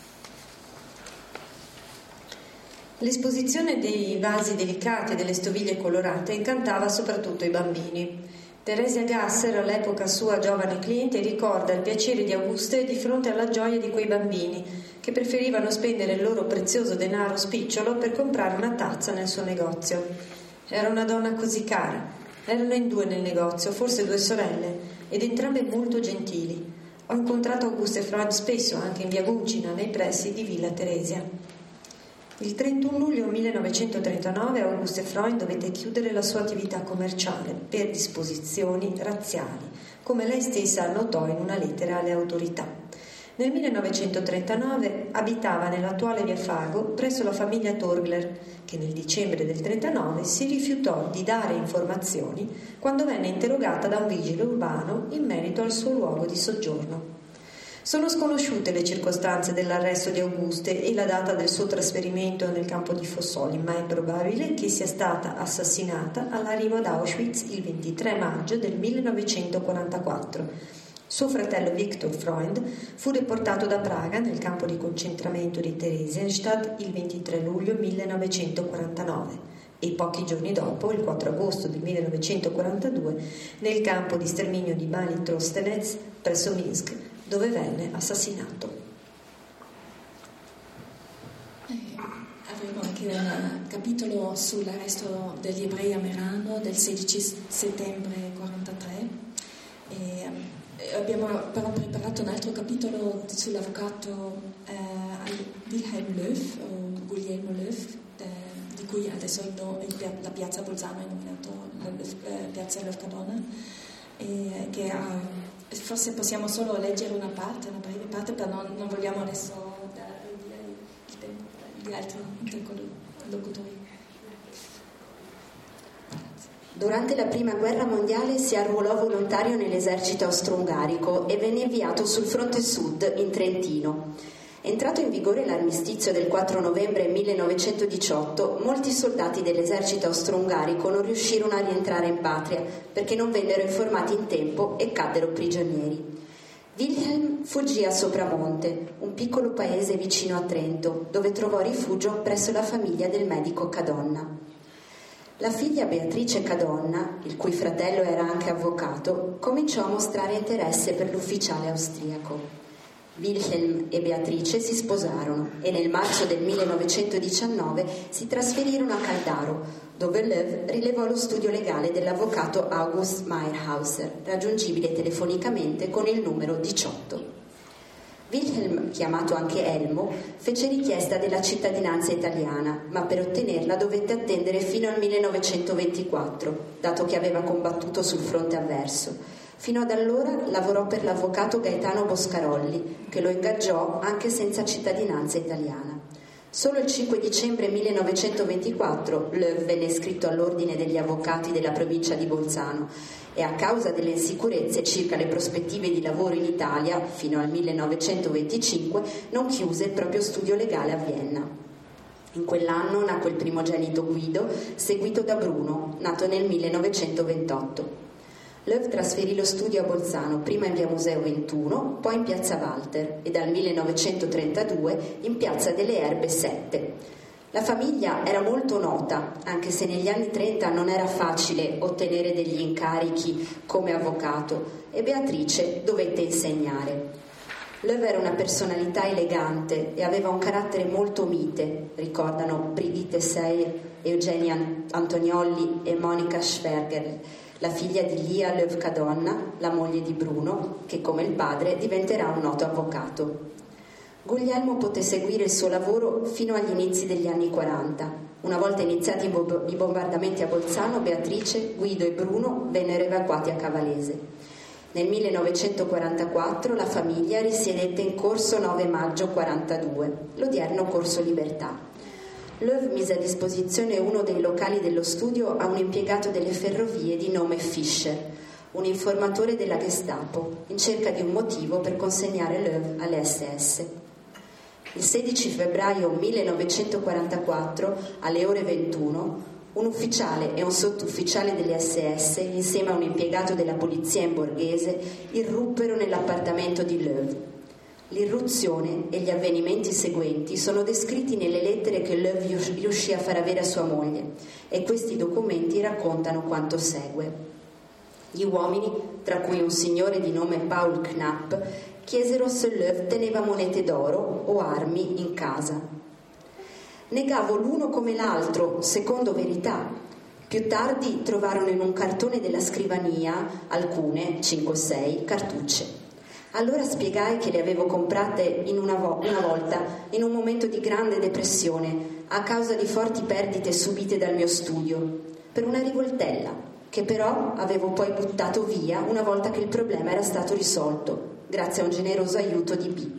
L'esposizione dei vasi delicati e delle stoviglie colorate incantava soprattutto i bambini. Theresia Gasser, all'epoca sua giovane cliente, ricorda il piacere di Auguste di fronte alla gioia di quei bambini che preferivano spendere il loro prezioso denaro spicciolo per comprare una tazza nel suo negozio. Era una donna così cara. Erano in due nel negozio, forse due sorelle, ed entrambe molto gentili. Ho incontrato Auguste Freund spesso anche in via Guncina, nei pressi di Villa Teresia. Il trentuno luglio millenovecentotrentanove Auguste Freund dovette chiudere la sua attività commerciale per disposizioni razziali, come lei stessa annotò in una lettera alle autorità. Nel millenovecentotrentanove abitava nell'attuale via Fago presso la famiglia Torgler, che nel dicembre del trentanove si rifiutò di dare informazioni quando venne interrogata da un vigile urbano in merito al suo luogo di soggiorno. Sono sconosciute le circostanze dell'arresto di Auguste e la data del suo trasferimento nel campo di Fossoli, ma è probabile che sia stata assassinata all'arrivo ad Auschwitz il ventitré maggio del millenovecentoquarantaquattro. Suo fratello Viktor Freund fu deportato da Praga nel campo di concentramento di Theresienstadt il ventitré luglio millenovecentoquarantanove e pochi giorni dopo, il quattro agosto del millenovecentoquarantadue, nel campo di sterminio di Mali Trostenets presso Minsk, dove venne assassinato. Eh, avevo anche un capitolo sull'arresto degli ebrei a Merano del sedici settembre millenovecentoquarantatré e abbiamo però preparato un altro capitolo sull'avvocato eh, Wilhelm Löw o Guglielmo Löw, eh, di cui adesso il no, il, la piazza Bolzano è nominato la eh, piazza Löw Cadonna, e che ha forse possiamo solo leggere una parte, una breve parte, però non, non vogliamo adesso dare il tempo di altri interlocutori. Durante la prima guerra mondiale si arruolò volontario nell'esercito austro-ungarico e venne inviato sul fronte sud in Trentino. Entrato in vigore l'armistizio del quattro novembre millenovecentodiciotto, molti soldati dell'esercito austro-ungarico non riuscirono a rientrare in patria perché non vennero informati in tempo e caddero prigionieri. Wilhelm fuggì a Sopramonte, un piccolo paese vicino a Trento, dove trovò rifugio presso la famiglia del medico Cadonna. La figlia Beatrice Cadonna, il cui fratello era anche avvocato, cominciò a mostrare interesse per l'ufficiale austriaco. Wilhelm e Beatrice si sposarono e nel marzo del millenovecentodiciannove si trasferirono a Caldaro, dove Löw rilevò lo studio legale dell'avvocato August Meyerhauser, raggiungibile telefonicamente con il numero diciotto. Wilhelm, chiamato anche Elmo, fece richiesta della cittadinanza italiana, ma per ottenerla dovette attendere fino al millenovecentoventiquattro, dato che aveva combattuto sul fronte avverso. Fino ad allora lavorò per l'avvocato Gaetano Boscarolli, che lo ingaggiò anche senza cittadinanza italiana. Solo il cinque dicembre millenovecentoventiquattro Löw venne iscritto all'ordine degli avvocati della provincia di Bolzano e a causa delle insicurezze circa le prospettive di lavoro in Italia, fino al millenovecentoventicinque, non chiuse il proprio studio legale a Vienna. In quell'anno nacque il primogenito Guido, seguito da Bruno, nato nel millenovecentoventotto. Loew trasferì lo studio a Bolzano, prima in via Museo ventuno, poi in piazza Walter e dal millenovecentotrentadue in piazza delle Erbe sette. La famiglia era molto nota, anche se negli anni trenta non era facile ottenere degli incarichi come avvocato e Beatrice dovette insegnare. Loew era una personalità elegante e aveva un carattere molto mite, ricordano Brigitte Seyer, Eugenia Antoniolli e Monica Schwerger, la figlia di Lia Loew-Cadonna, la moglie di Bruno, che come il padre diventerà un noto avvocato. Guglielmo poté seguire il suo lavoro fino agli inizi degli anni quaranta. Una volta iniziati i, bo- i bombardamenti a Bolzano, Beatrice, Guido e Bruno vennero evacuati a Cavalese. Nel millenovecentoquarantaquattro la famiglia risiedette in corso nove maggio quarantadue, l'odierno Corso Libertà. Loew mise a disposizione uno dei locali dello studio a un impiegato delle ferrovie di nome Fischer, un informatore della Gestapo, in cerca di un motivo per consegnare Loew alle esse esse. Il sedici febbraio millenovecentoquarantaquattro, alle ore ventuno, un ufficiale e un sottufficiale delle esse esse, insieme a un impiegato della polizia in borghese, irruppero nell'appartamento di Loew. L'irruzione e gli avvenimenti seguenti sono descritti nelle lettere che Loew riuscì a far avere a sua moglie, e questi documenti raccontano quanto segue. Gli uomini, tra cui un signore di nome Paul Knapp, chiesero se Loew teneva monete d'oro o armi in casa. Negavo l'uno come l'altro, secondo verità. Più tardi trovarono in un cartone della scrivania alcune, cinque o sei, cartucce. Allora spiegai che le avevo comprate in una, vo- una volta in un momento di grande depressione a causa di forti perdite subite dal mio studio, per una rivoltella, che però avevo poi buttato via una volta che il problema era stato risolto, grazie a un generoso aiuto di B.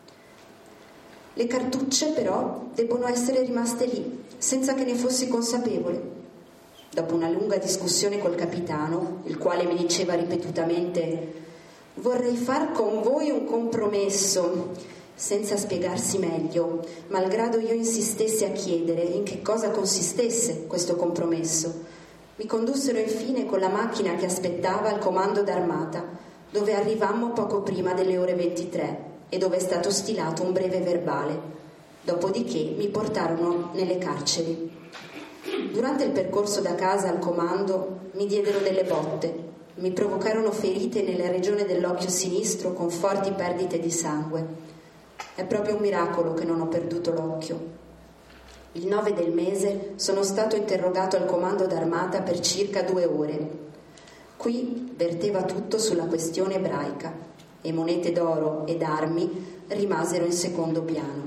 Le cartucce però debbono essere rimaste lì, senza che ne fossi consapevole. Dopo una lunga discussione col capitano, il quale mi diceva ripetutamente «Vorrei far con voi un compromesso», senza spiegarsi meglio, malgrado io insistessi a chiedere in che cosa consistesse questo compromesso, mi condussero infine con la macchina che aspettava al comando d'armata, dove arrivammo poco prima delle ore ventitré. E dove è stato stilato un breve verbale. Dopodiché mi portarono nelle carceri. Durante il percorso da casa al comando mi diedero delle botte, mi provocarono ferite nella regione dell'occhio sinistro con forti perdite di sangue. È proprio un miracolo che non ho perduto l'occhio. Il nove del mese sono stato interrogato al comando d'armata per circa due ore. Qui verteva tutto sulla questione ebraica e monete d'oro ed armi rimasero in secondo piano.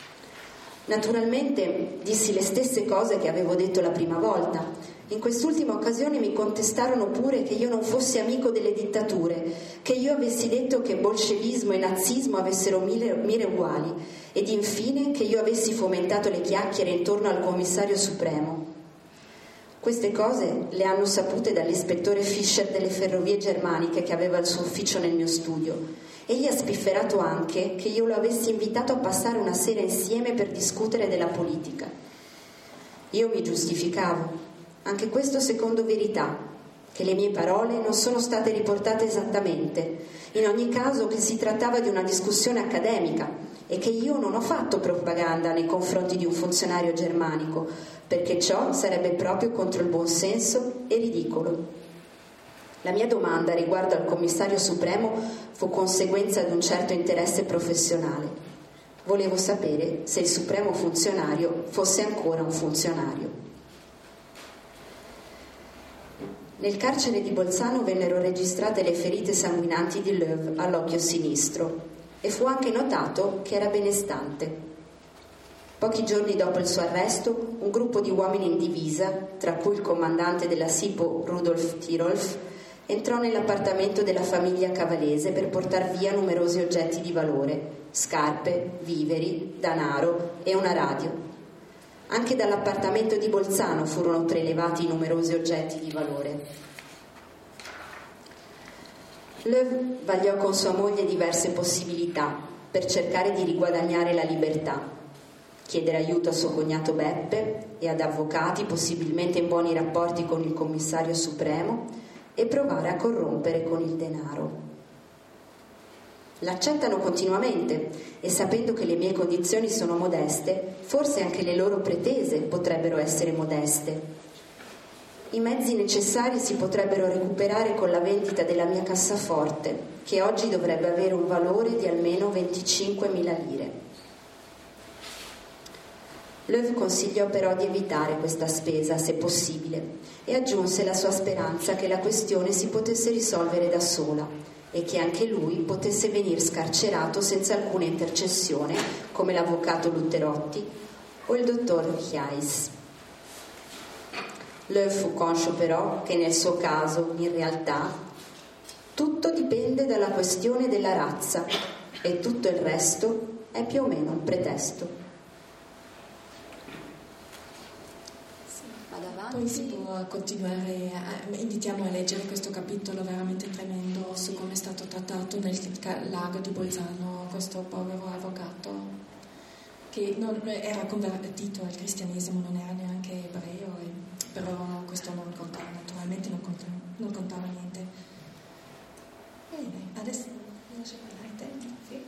Naturalmente dissi le stesse cose che avevo detto la prima volta. In quest'ultima occasione mi contestarono pure che io non fossi amico delle dittature, che io avessi detto che bolscevismo e nazismo avessero mire, mire uguali, ed infine che io avessi fomentato le chiacchiere intorno al commissario supremo. Queste cose le hanno sapute dall'ispettore Fischer delle ferrovie germaniche che aveva il suo ufficio nel mio studio. Egli ha spifferato anche che io lo avessi invitato a passare una sera insieme per discutere della politica. Io mi giustificavo, anche questo secondo verità, che le mie parole non sono state riportate esattamente, in ogni caso che si trattava di una discussione accademica e che io non ho fatto propaganda nei confronti di un funzionario germanico, perché ciò sarebbe proprio contro il buonsenso e ridicolo. La mia domanda riguardo al commissario supremo fu conseguenza di un certo interesse professionale. Volevo sapere se il supremo funzionario fosse ancora un funzionario. Nel carcere di Bolzano vennero registrate le ferite sanguinanti di Loew all'occhio sinistro e fu anche notato che era benestante. Pochi giorni dopo il suo arresto, un gruppo di uomini in divisa, tra cui il comandante della SIPO Rudolf Tirolf, entrò nell'appartamento della famiglia Cavalese per portar via numerosi oggetti di valore, scarpe, viveri, danaro e una radio. Anche dall'appartamento di Bolzano furono prelevati numerosi oggetti di valore. Loew vagliò con sua moglie diverse possibilità per cercare di riguadagnare la libertà. chiedere aiuto a suo cognato Beppe e ad avvocati, possibilmente in buoni rapporti con il commissario supremo, e provare a corrompere con il denaro. L'accettano continuamente e, sapendo che le mie condizioni sono modeste, forse anche le loro pretese potrebbero essere modeste. I mezzi necessari si potrebbero recuperare con la vendita della mia cassaforte, che oggi dovrebbe avere un valore di almeno venticinquemila lire. Loew consigliò però di evitare questa spesa, se possibile, e aggiunse la sua speranza che la questione si potesse risolvere da sola e che anche lui potesse venir scarcerato senza alcuna intercessione, come l'avvocato Lutterotti o il dottor Chiais. Loew fu conscio però che nel suo caso, in realtà, tutto dipende dalla questione della razza e tutto il resto è più o meno un pretesto. Poi si può continuare, a, invitiamo a leggere questo capitolo veramente tremendo su come è stato trattato nel lago di Bolzano questo povero avvocato che non era convertito al cristianesimo, non era neanche ebreo, e, però questo non contava, naturalmente non contava, non contava niente. Bene, adesso lascio parlare te. Sì.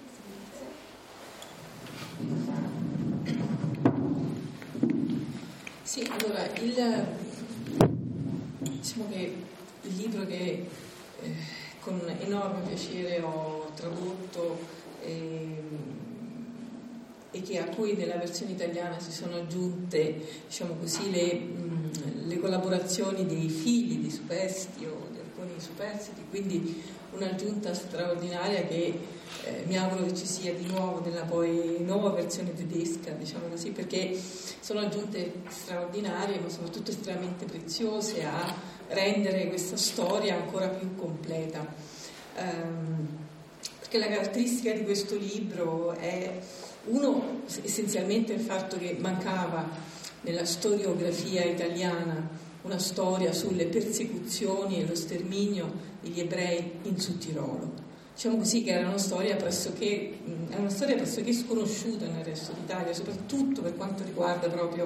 Sì, allora, il, diciamo che il libro che eh, con enorme piacere ho tradotto eh, e che a cui nella versione italiana si sono aggiunte, diciamo così, le, mh, le collaborazioni dei figli di superstiti o di alcuni superstiti, quindi un'aggiunta straordinaria che eh, mi auguro che ci sia di nuovo nella poi nuova versione tedesca, diciamo così, perché sono aggiunte straordinarie ma soprattutto estremamente preziose a rendere questa storia ancora più completa, ehm, perché la caratteristica di questo libro è uno, essenzialmente il fatto che mancava nella storiografia italiana una storia sulle persecuzioni e lo sterminio degli ebrei in Sud Tirolo. Diciamo così che era una storia pressoché, è una storia pressoché sconosciuta nel resto d'Italia, soprattutto per quanto riguarda proprio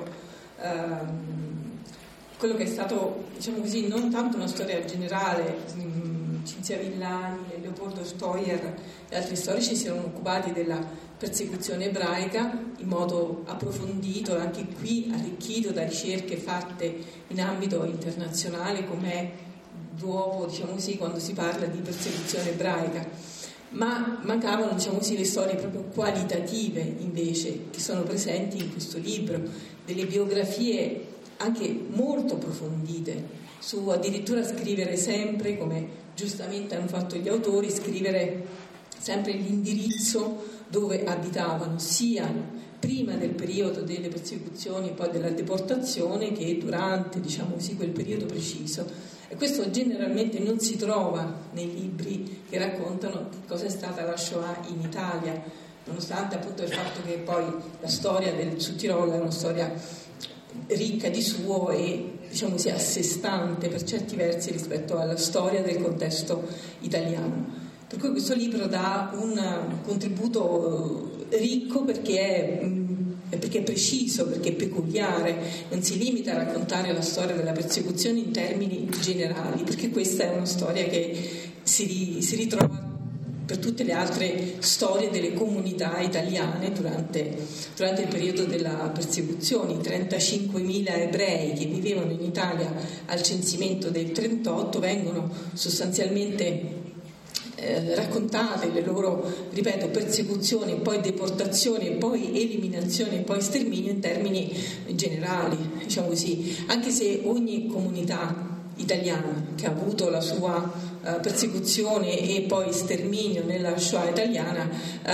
ehm, quello che è stato, diciamo così, non tanto una storia generale. mh, Cinzia Villani e Leopoldo Steuer e altri storici si erano occupati della persecuzione ebraica in modo approfondito, anche qui arricchito da ricerche fatte in ambito internazionale, come d'uopo, diciamo così, quando si parla di persecuzione ebraica. Ma mancavano, diciamo così, le storie proprio qualitative invece che sono presenti in questo libro, delle biografie anche molto approfondite, su addirittura scrivere sempre, come giustamente hanno fatto gli autori, scrivere sempre l'indirizzo dove abitavano, sia prima del periodo delle persecuzioni e poi della deportazione che durante, diciamo così, quel periodo preciso. E questo generalmente non si trova nei libri che raccontano cosa è stata la Shoah in Italia, nonostante appunto il fatto che poi la storia del Sud Tirolo è una storia ricca di suo e, diciamo così, a sé stante per certi versi rispetto alla storia del contesto italiano. Per cui questo libro dà un contributo ricco perché è, perché è preciso, perché è peculiare, non si limita a raccontare la storia della persecuzione in termini generali, perché questa è una storia che si, si ritrova per tutte le altre storie delle comunità italiane durante, durante il periodo della persecuzione. I trentacinquemila ebrei che vivevano in Italia al censimento del trentotto vengono sostanzialmente eh, raccontate le loro, ripeto, persecuzioni, poi deportazioni, poi eliminazioni, poi sterminio in termini generali, diciamo così, anche se ogni comunità italiana che ha avuto la sua uh, persecuzione e poi sterminio nella Shoah italiana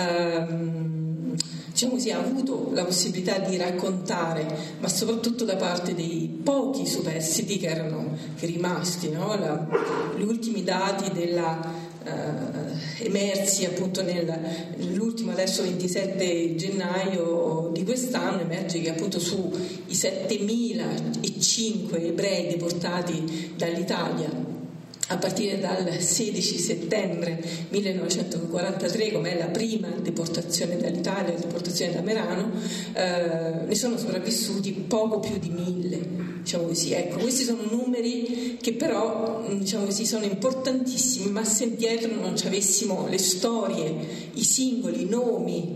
uh, diciamo così, ha avuto la possibilità di raccontare, ma soprattutto da parte dei pochi superstiti che erano che rimasti, no? La, gli ultimi dati della Uh, emersi appunto nell'ultimo, adesso ventisette gennaio di quest'anno, emerge che appunto sui settemilacinque ebrei deportati dall'Italia a partire dal sedici settembre millenovecentoquarantatré, come è la prima deportazione dall'Italia, la deportazione da Merano, eh, ne sono sopravvissuti poco più di mille, diciamo così. Ecco, questi sono numeri che però, diciamo così, sono importantissimi, ma se dietro non ci avessimo le storie, i singoli, i nomi,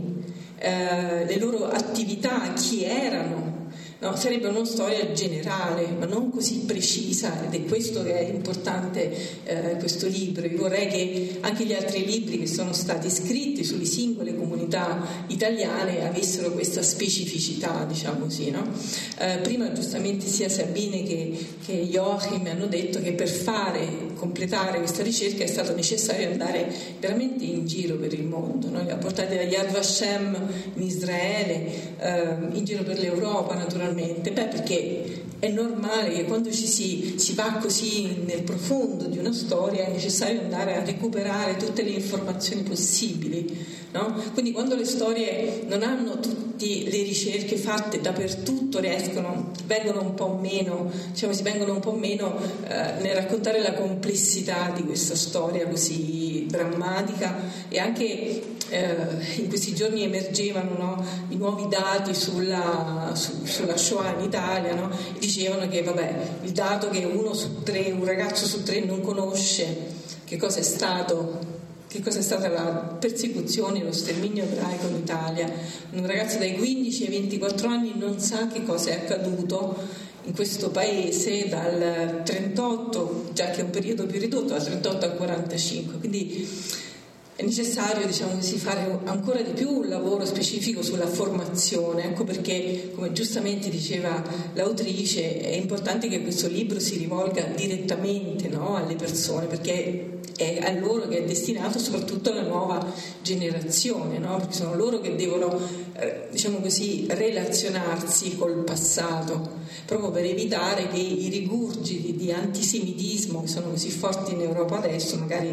eh, le loro attività, chi erano, no, sarebbe una storia generale, ma non così precisa, ed è questo che è importante eh, questo libro. Io vorrei che anche gli altri libri che sono stati scritti sulle singole comunità italiane avessero questa specificità, diciamo così, no? Eh, prima giustamente sia Sabine che, che Joachim hanno detto che per fare, completare questa ricerca è stato necessario andare veramente in giro per il mondo, no? A portare da Yad Vashem in Israele, eh, in giro per l'Europa naturalmente. Beh, perché è normale che quando ci si, si va così nel profondo di una storia è necessario andare a recuperare tutte le informazioni possibili, no? Quindi quando le storie non hanno tutte le ricerche fatte dappertutto, riescono, vengono un po' meno, diciamo, si vengono un po' meno eh, nel raccontare la complessità di questa storia così drammatica. E anche eh, in questi giorni emergevano, no, i nuovi dati sulla, su, sulla Shoah in Italia, no? E dicevano che vabbè, il dato che uno su tre, un ragazzo su tre non conosce che cosa è stato, che cosa è stata la persecuzione, lo sterminio ebraico in Italia. Un ragazzo dai quindici ai ventiquattro anni non sa che cosa è accaduto in questo paese dal trentotto, già che è un periodo più ridotto, dal trentotto al quarantacinque. Quindi è necessario, diciamo così, fare ancora di più un lavoro specifico sulla formazione. Ecco perché, come giustamente diceva l'autrice, è importante che questo libro si rivolga direttamente, no, alle persone, perché è a loro che è destinato, soprattutto alla nuova generazione, no? Perché sono loro che devono, eh, diciamo così, relazionarsi col passato, proprio per evitare che i rigurgiti di antisemitismo che sono così forti in Europa adesso magari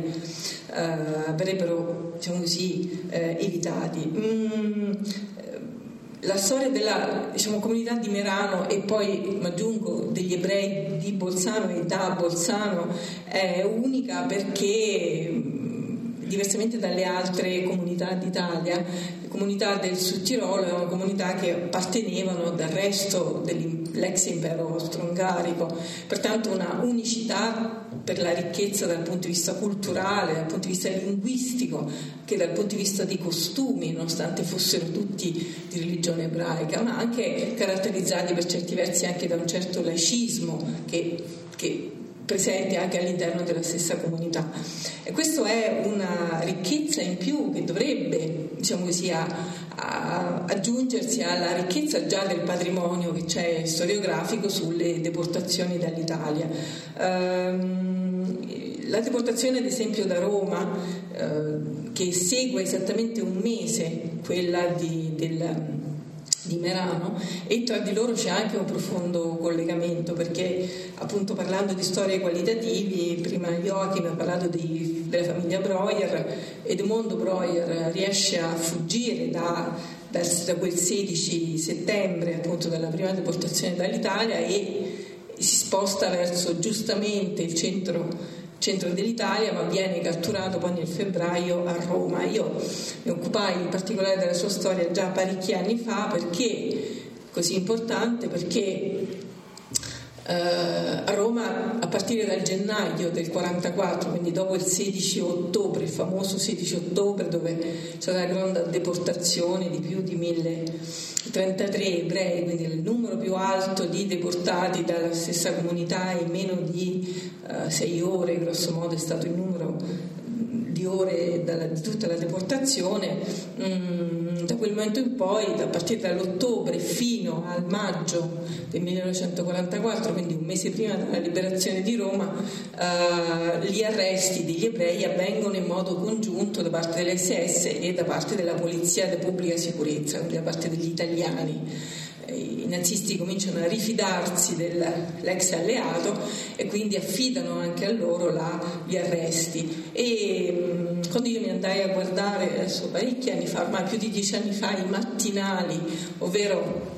eh, verrebbero, diciamo così, eh, evitati. Mm, La storia della, diciamo, comunità di Merano e poi, aggiungo, degli ebrei di Bolzano e da Bolzano è unica perché, diversamente dalle altre comunità d'Italia, le comunità del Sud Tirolo erano comunità che appartenevano dal resto dell'ex impero austro-ungarico, pertanto una unicità per la ricchezza dal punto di vista culturale, dal punto di vista linguistico, che dal punto di vista dei costumi, nonostante fossero tutti di religione ebraica, ma anche caratterizzati per certi versi anche da un certo laicismo che, che presente anche all'interno della stessa comunità. E questo è una ricchezza in più che dovrebbe, diciamo così, a, a, aggiungersi alla ricchezza già del patrimonio che c'è storiografico sulle deportazioni dall'Italia. Ehm, la deportazione, ad esempio, da Roma, eh, che segue esattamente un mese quella di, del di Merano, e tra di loro c'è anche un profondo collegamento, perché appunto, parlando di storie qualitativi, prima Joachim ha parlato di, della famiglia Breuer, Edmondo Breuer riesce a fuggire da, da, da quel sedici settembre, appunto dalla prima deportazione dall'Italia, e si sposta verso giustamente il centro centro dell'Italia, ma viene catturato poi nel febbraio a Roma. Io mi occupai in particolare della sua storia già parecchi anni fa, perché così importante, perché eh, a Roma, a partire dal gennaio del quarantaquattro, quindi dopo il sedici ottobre, il famoso sedici ottobre, dove c'è stata la grande deportazione di più di milletrentatré ebrei, quindi il numero più alto di deportati dalla stessa comunità in meno di uh, sei ore, grosso modo è stato il numero di ore dalla, di tutta la deportazione. Mm, da quel momento in poi, da partire dall'ottobre fino al maggio del millenovecentoquarantaquattro, quindi un mese prima della liberazione di Roma, uh, gli arresti degli ebrei avvengono in modo congiunto da parte dell'esse esse e da parte della polizia di pubblica sicurezza, quindi da parte degli italiani. I nazisti cominciano a rifidarsi dell'ex alleato e quindi affidano anche a loro la, gli arresti. E mh, quando io mi andai a guardare, adesso parecchi anni fa, ormai più di dieci anni fa, i mattinali, ovvero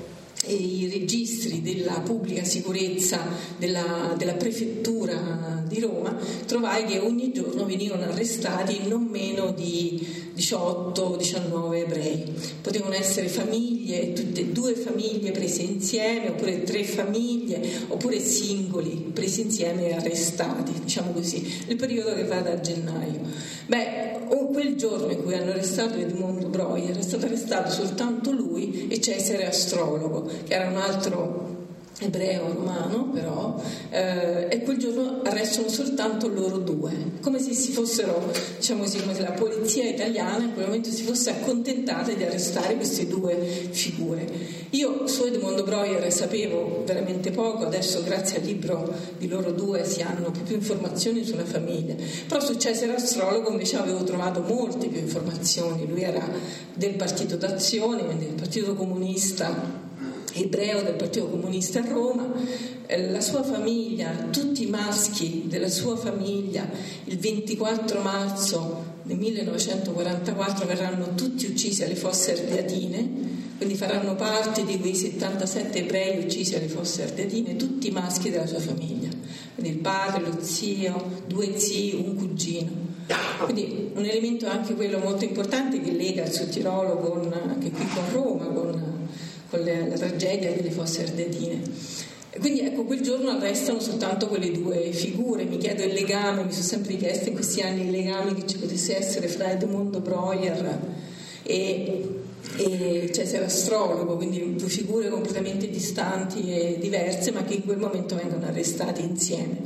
i registri della pubblica sicurezza della, della prefettura di Roma, trovai che ogni giorno venivano arrestati non meno di diciotto diciannove ebrei. Potevano essere famiglie, tutte e due famiglie prese insieme, oppure tre famiglie, oppure singoli presi insieme e arrestati, diciamo così, nel periodo che va da gennaio. Beh, o quel giorno in cui hanno arrestato Edmondo Breuer era stato arrestato soltanto lui e Cesare Astrologo, che era un altro ebreo romano, però, eh, e quel giorno arrestano soltanto loro due, come se si fossero, diciamo così, come se la polizia italiana in quel momento si fosse accontentata di arrestare queste due figure. Io su Edmondo Breuer sapevo veramente poco, adesso grazie al libro di loro due si hanno più, più informazioni sulla famiglia, però su Cesare Astrologo invece avevo trovato molte più informazioni. Lui era del Partito d'Azione, quindi del Partito Comunista ebreo del Partito Comunista a Roma. La sua famiglia, tutti i maschi della sua famiglia, il ventiquattro marzo del millenovecentoquarantaquattro verranno tutti uccisi alle Fosse Ardeatine, quindi faranno parte di quei settantasette ebrei uccisi alle Fosse Ardeatine, tutti i maschi della sua famiglia, quindi il padre, lo zio, due zii, un cugino. Quindi un elemento anche quello molto importante che lega il Sud Tirolo con, anche qui con Roma, con con la, la tragedia delle Fosse Ardeatine. Quindi ecco, quel giorno arrestano soltanto quelle due figure. Mi chiedo il legame, mi sono sempre chiesto in questi anni il legame che ci potesse essere fra Edmondo Breuer e, e Cesare Astrologo, quindi due figure completamente distanti e diverse, ma che in quel momento vengono arrestate insieme.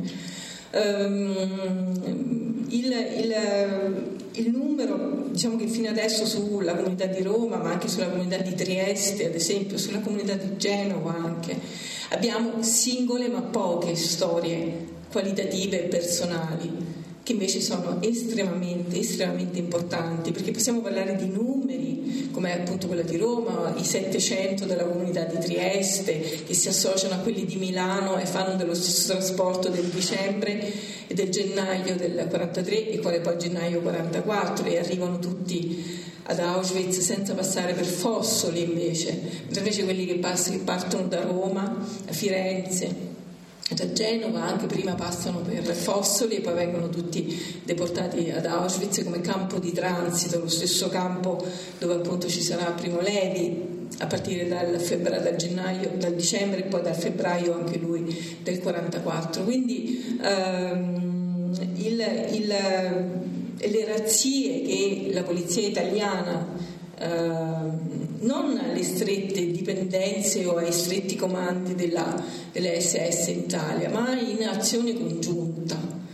Um, il, il, il numero, diciamo che fino adesso sulla comunità di Roma, ma anche sulla comunità di Trieste, ad esempio, sulla comunità di Genova anche, abbiamo singole ma poche storie qualitative e personali, che invece sono estremamente, estremamente importanti, perché possiamo parlare di numeri, come appunto quella di Roma, i settecento della comunità di Trieste, che si associano a quelli di Milano e fanno dello stesso trasporto del dicembre e del gennaio del quarantatré e poi gennaio quarantaquattro, e arrivano tutti ad Auschwitz senza passare per Fossoli invece, mentre invece quelli che, pass- che partono da Roma a Firenze, da Genova, anche prima passano per Fossoli e poi vengono tutti deportati ad Auschwitz come campo di transito, lo stesso campo dove appunto ci sarà Primo Levi a partire dal, febbraio, dal gennaio, dal dicembre e poi dal febbraio anche lui del quarantaquattro. Quindi ehm, il, il, le razzie che la polizia italiana, Uh, non alle strette dipendenze o ai stretti comandi della, delle esse esse in Italia, ma in azione congiunta.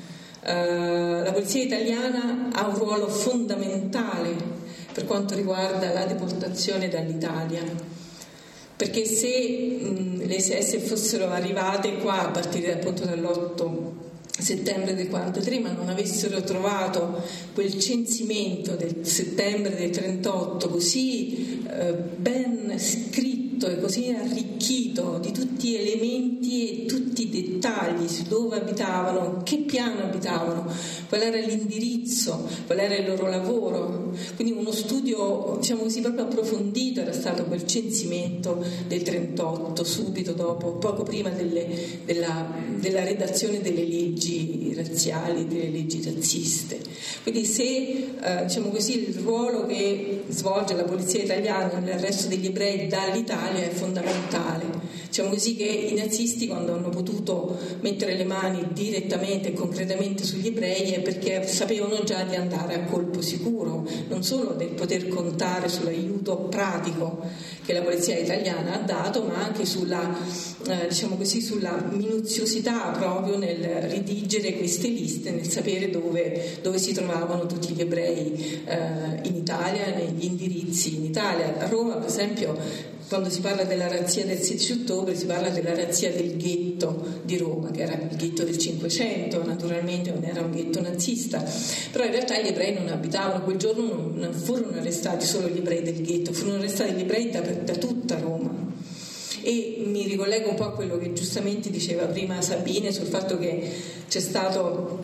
Uh, la polizia italiana ha un ruolo fondamentale per quanto riguarda la deportazione dall'Italia, perché se mh, le esse esse fossero arrivate qua a partire appunto dall'otto settembre del quarantatré, ma non avessero trovato quel censimento del settembre del trentotto così eh, ben scritto e così arricchito di tutti gli elementi e tutti i dettagli su dove abitavano, che piano abitavano, qual era l'indirizzo, qual era il loro lavoro, quindi uno studio, diciamo così, proprio approfondito era stato quel censimento del trentotto, subito dopo, poco prima delle, della, della redazione delle leggi razziali, delle leggi razziste. Quindi se eh, diciamo così, il ruolo che svolge la polizia italiana nell'arresto degli ebrei dall'Italia è fondamentale, diciamo così, che i nazisti, quando hanno potuto mettere le mani direttamente e concretamente sugli ebrei, è perché sapevano già di andare a colpo sicuro, non solo del poter contare sull'aiuto pratico che la polizia italiana ha dato, ma anche sulla, eh, diciamo così, sulla minuziosità proprio nel redigere queste liste, nel sapere dove, dove si trovavano tutti gli ebrei eh, in Italia, negli indirizzi in Italia. A Roma, per esempio, quando si parla della razzia del sedici ottobre si parla della razzia del ghetto di Roma, che era il ghetto del Cinquecento, naturalmente non era un ghetto nazista, però in realtà gli ebrei non abitavano, quel giorno non furono arrestati solo gli ebrei del ghetto, furono arrestati gli ebrei da, da tutta Roma. E mi ricollego un po' a quello che giustamente diceva prima Sabine sul fatto che c'è stato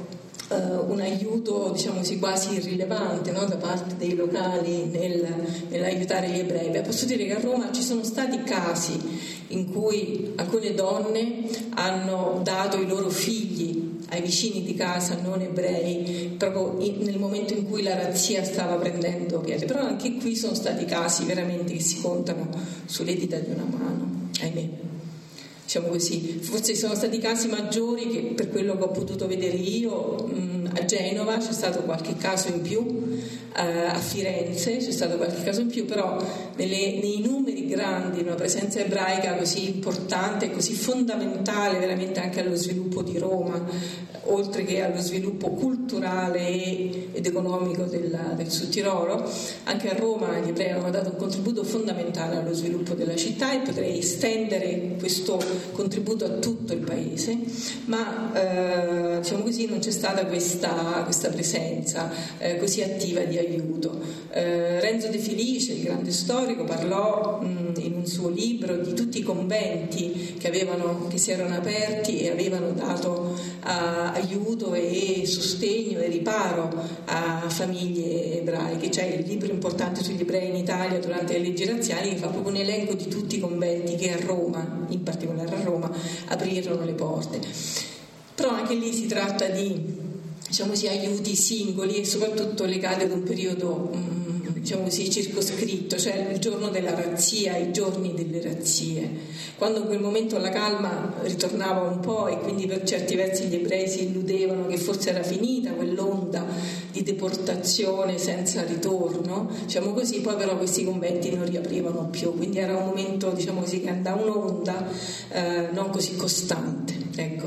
uh, un aiuto, diciamo così, quasi irrilevante, no? Da parte dei locali nel, nell'aiutare gli ebrei. Beh, posso dire che a Roma ci sono stati casi in cui alcune donne hanno dato i loro figli ai vicini di casa non ebrei proprio in, nel momento in cui la razzia stava prendendo piede, però anche qui sono stati casi veramente che si contano sulle dita di una mano, ahimè, diciamo così. Forse sono stati casi maggiori che, per quello che ho potuto vedere io, mh, a Genova c'è stato qualche caso in più, eh, a Firenze c'è stato qualche caso in più, però nelle, nei numeri grandi una presenza ebraica così importante e così fondamentale veramente anche allo sviluppo di Roma, oltre che allo sviluppo culturale ed economico del, del Sud Tirolo, anche a Roma gli ebrei hanno dato un contributo fondamentale allo sviluppo della città, e potrei estendere questo contributo a tutto il paese, ma eh, diciamo così non c'è stata questa, questa presenza eh, così attiva di aiuto. Eh, Renzo De Felice, il grande storico, parlò mh, in un suo libro di tutti i conventi che, avevano, che si erano aperti e avevano dato uh, aiuto e sostegno e riparo a famiglie ebraiche. C'è il libro importante sugli ebrei in Italia durante le leggi razziali, che fa proprio un elenco di tutti i conventi che a Roma, in particolare a Roma, aprirono le porte. Però anche lì si tratta di, diciamo così, aiuti singoli e soprattutto legati ad un periodo mh, diciamo così, circoscritto, cioè il giorno della razzia, i giorni delle razzie, quando in quel momento la calma ritornava un po' e quindi per certi versi gli ebrei si illudevano che forse era finita quell'onda di deportazione senza ritorno, diciamo così. Poi però questi conventi non riaprivano più, quindi era un momento, diciamo così, che andava un'onda eh, non così costante, ecco.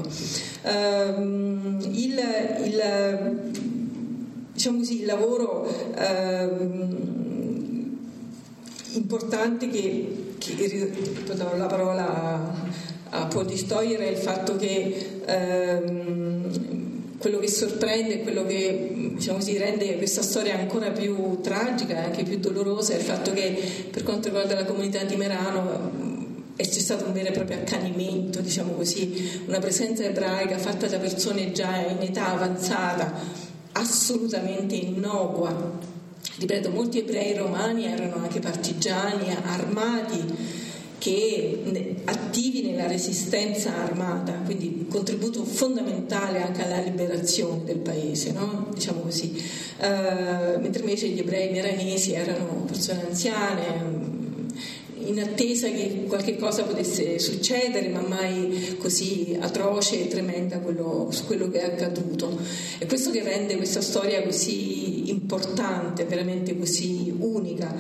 Um, il, il diciamo così, il lavoro ehm, importante che, che do la parola a, a Paul di Steuer è il fatto che ehm, quello che sorprende, quello che, diciamo così, rende questa storia ancora più tragica e anche più dolorosa è il fatto che, per quanto riguarda la comunità di Merano, e c'è stato un vero e proprio accanimento, diciamo così, una presenza ebraica fatta da persone già in età avanzata, assolutamente innocua. Ripeto, molti ebrei romani erano anche partigiani armati, che attivi nella resistenza armata, quindi un contributo fondamentale anche alla liberazione del paese, no? Diciamo così. Uh, mentre invece gli ebrei meranesi erano persone anziane, in attesa che qualche cosa potesse succedere, ma mai così atroce e tremenda quello, su quello che è accaduto. E questo che rende questa storia così importante, veramente così unica,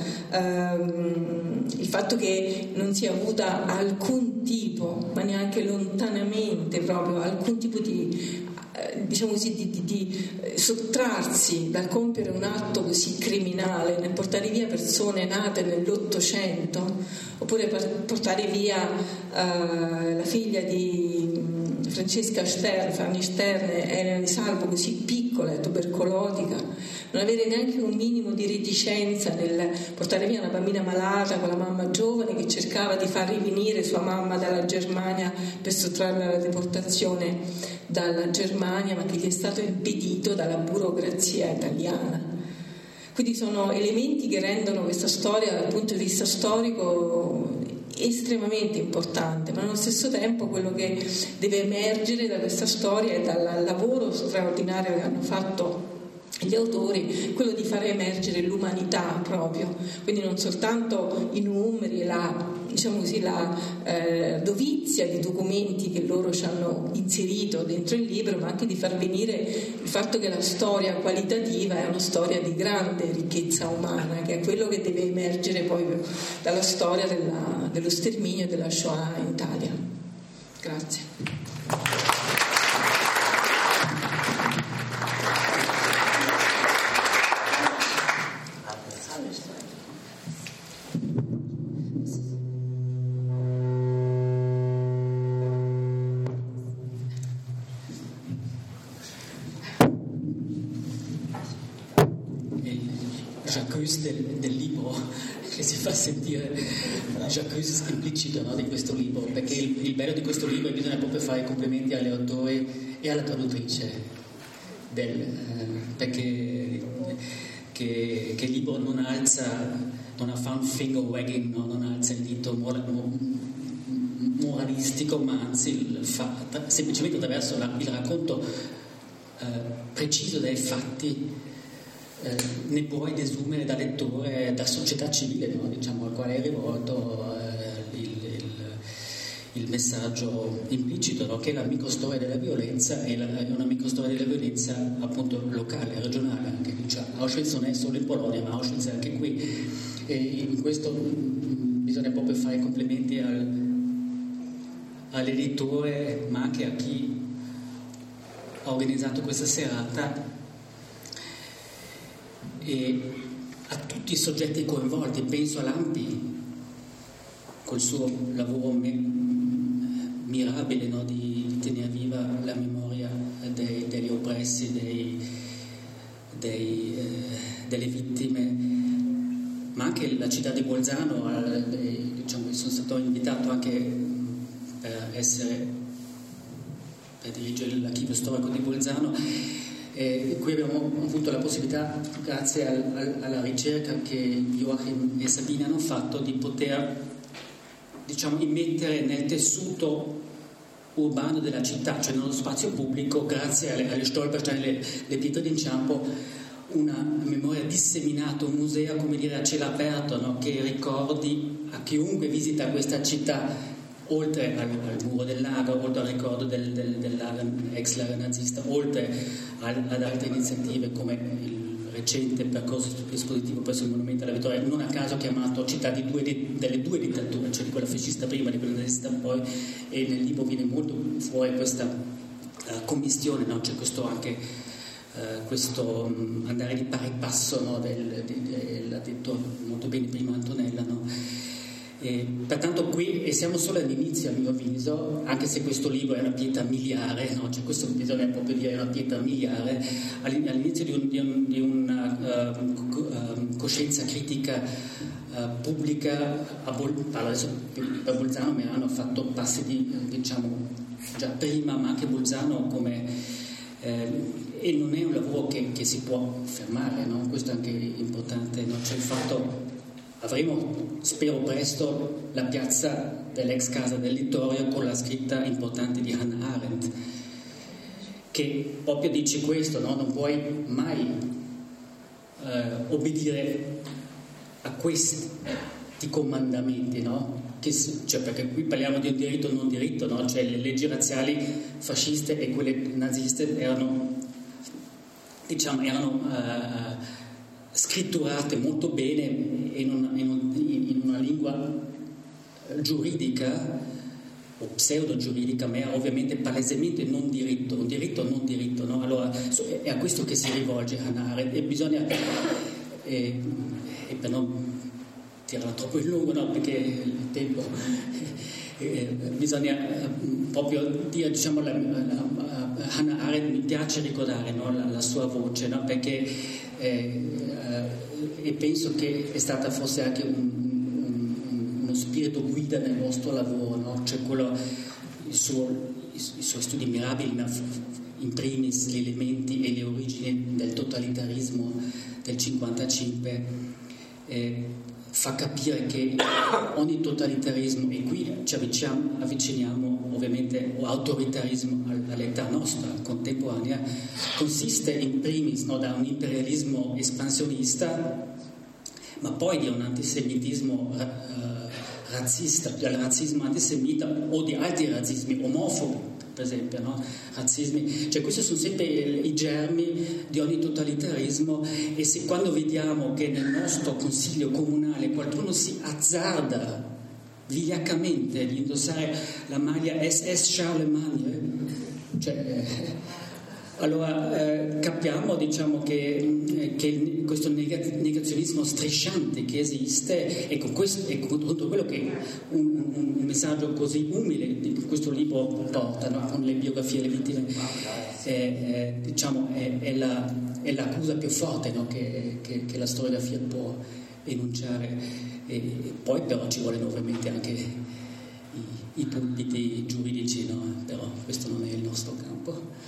ehm, il fatto che non sia avuta alcun tipo, ma neanche lontanamente proprio, alcun tipo di diciamo così, di, di, di sottrarsi dal compiere un atto così criminale, nel portare via persone nate nell'Ottocento, oppure portare via uh, la figlia di Francesca Stern, Fanny Stern, Elena Di Salvo, così piccola e tubercolotica, non avere neanche un minimo di reticenza nel portare via una bambina malata con la mamma giovane che cercava di far rivenire sua mamma dalla Germania per sottrarla alla deportazione dalla Germania, ma che gli è stato impedito dalla burocrazia italiana. Quindi sono elementi che rendono questa storia dal punto di vista storico estremamente importante, ma allo stesso tempo quello che deve emergere da questa storia e dal lavoro straordinario che hanno fatto gli autori, quello di fare emergere l'umanità proprio, quindi non soltanto i numeri e la, diciamo così, la eh, dovizia di documenti che loro ci hanno inserito dentro il libro, ma anche di far venire il fatto che la storia qualitativa è una storia di grande ricchezza umana, che è quello che deve emergere poi dalla storia della, dello sterminio della Shoah in Italia. Grazie. Del, del libro che si fa sentire Jacques implicito, no, di questo libro, perché il, il bello di questo libro è che bisogna proprio fare complimenti agli autori e alla traduttrice del, eh, perché che, che il libro non alza, non fa un finger wagging, no? Non alza il dito moralistico, ma anzi fa semplicemente attraverso la, il racconto eh, preciso dei fatti eh, ne puoi desumere da lettore, da società civile, no? Diciamo, al quale è rivolto eh, il, il, il messaggio implicito, no? Che è la microstoria della violenza, e la, è una microstoria della violenza appunto locale, regionale anche. Diciamo. Auschwitz non è solo in Polonia, ma Auschwitz è anche qui, e in questo mh, bisogna proprio fare complimenti al all'editore, ma anche a chi ha organizzato questa serata e a tutti i soggetti coinvolti. Penso all'A M P I col suo lavoro me- mirabile, no? di, di tenere viva la memoria dei, degli oppressi, dei, dei, eh, delle vittime, ma anche la città di Bolzano. Al, dei, diciamo, sono stato invitato anche per essere per dirigere l'archivio storico di Bolzano, e qui abbiamo avuto la possibilità, grazie al, al, alla ricerca che Joachim e Sabine hanno fatto, di poter, diciamo, immettere nel tessuto urbano della città, cioè nello spazio pubblico, grazie alle, alle Stolpersteine, le, le pietre d'inciampo, una memoria disseminata, un museo, come dire, a cielo aperto, no? Che ricordi a chiunque visita questa città, oltre al, al muro del lago, oltre al ricordo del, del, dell'area, ex lager nazista, oltre al, ad altre iniziative come il recente percorso espositivo presso il Monumento alla Vittoria, non a caso chiamato città di due, delle due dittature, cioè di quella fascista prima e di quella nazista poi, e nel libro viene molto fuori questa uh, commistione, no? C'è questo anche uh, questo um, andare di pari passo, no? del, de, de, l'ha detto molto bene prima Antonella, no? E pertanto qui, e siamo solo all'inizio a mio avviso, anche se questo libro è una pietra miliare, no? Cioè questo bisogna proprio dire, è una pietra miliare, all'inizio di, un, di, un, di una uh, uh, coscienza critica uh, pubblica. A Bol- adesso per Bolzano mi hanno fatto passi di, diciamo, già prima, ma anche Bolzano come eh, e non è un lavoro che, che si può fermare, no? Questo è anche importante, no? C'è il fatto, avremo, spero presto, la piazza dell'ex casa del Littorio con la scritta importante di Hannah Arendt, che proprio dice questo, no? Non puoi mai eh, obbedire a questi comandamenti, no? Che, cioè, perché qui parliamo di un diritto o non diritto, no? Cioè le leggi razziali fasciste e quelle naziste erano, diciamo, erano uh, scritturate molto bene in una, in un, in una lingua giuridica o pseudo giuridica, ma era ovviamente palesemente non diritto, un diritto o non diritto, no? Allora è a questo che si rivolge Hannah Arendt, e bisogna e, e per non tirarla troppo in lungo, no? Perché il tempo eh, bisogna eh, proprio dire, diciamo, la, la, la, Hannah Arendt, mi piace ricordare, no? la, la sua voce, no? Perché eh, e penso che è stata forse anche un, un, uno spirito guida nel vostro lavoro, no? Cioè quello, il suo, i, i suoi studi mirabili, in primis gli elementi e le origini del totalitarismo del cinquantacinque, eh, fa capire che ogni totalitarismo, e qui ci avviciniamo, avviciniamo ovviamente autoritarismo all'età nostra contemporanea, consiste in primis, no, da un imperialismo espansionista, ma poi di un antisemitismo uh, razzista, del razzismo antisemita o di altri razzismi, omofobi per esempio, no? Razzismi, cioè questi sono sempre i germi di ogni totalitarismo, e se quando vediamo che nel nostro consiglio comunale qualcuno si azzarda vigliaccamente di indossare la maglia S S Charlemagne, cioè, allora eh, capiamo, diciamo, che, che questo negazionismo strisciante che esiste, e con questo, e contro quello che un, un, un messaggio così umile di questo libro porta, no? Con le biografie delle vittime, è, è, diciamo, è, è, la, è l'accusa più forte, no? che, che, che la storia della Fiat può enunciare, e, e poi però ci vogliono ovviamente anche i, i pulpiti giuridici, no? Però questo non è il nostro campo.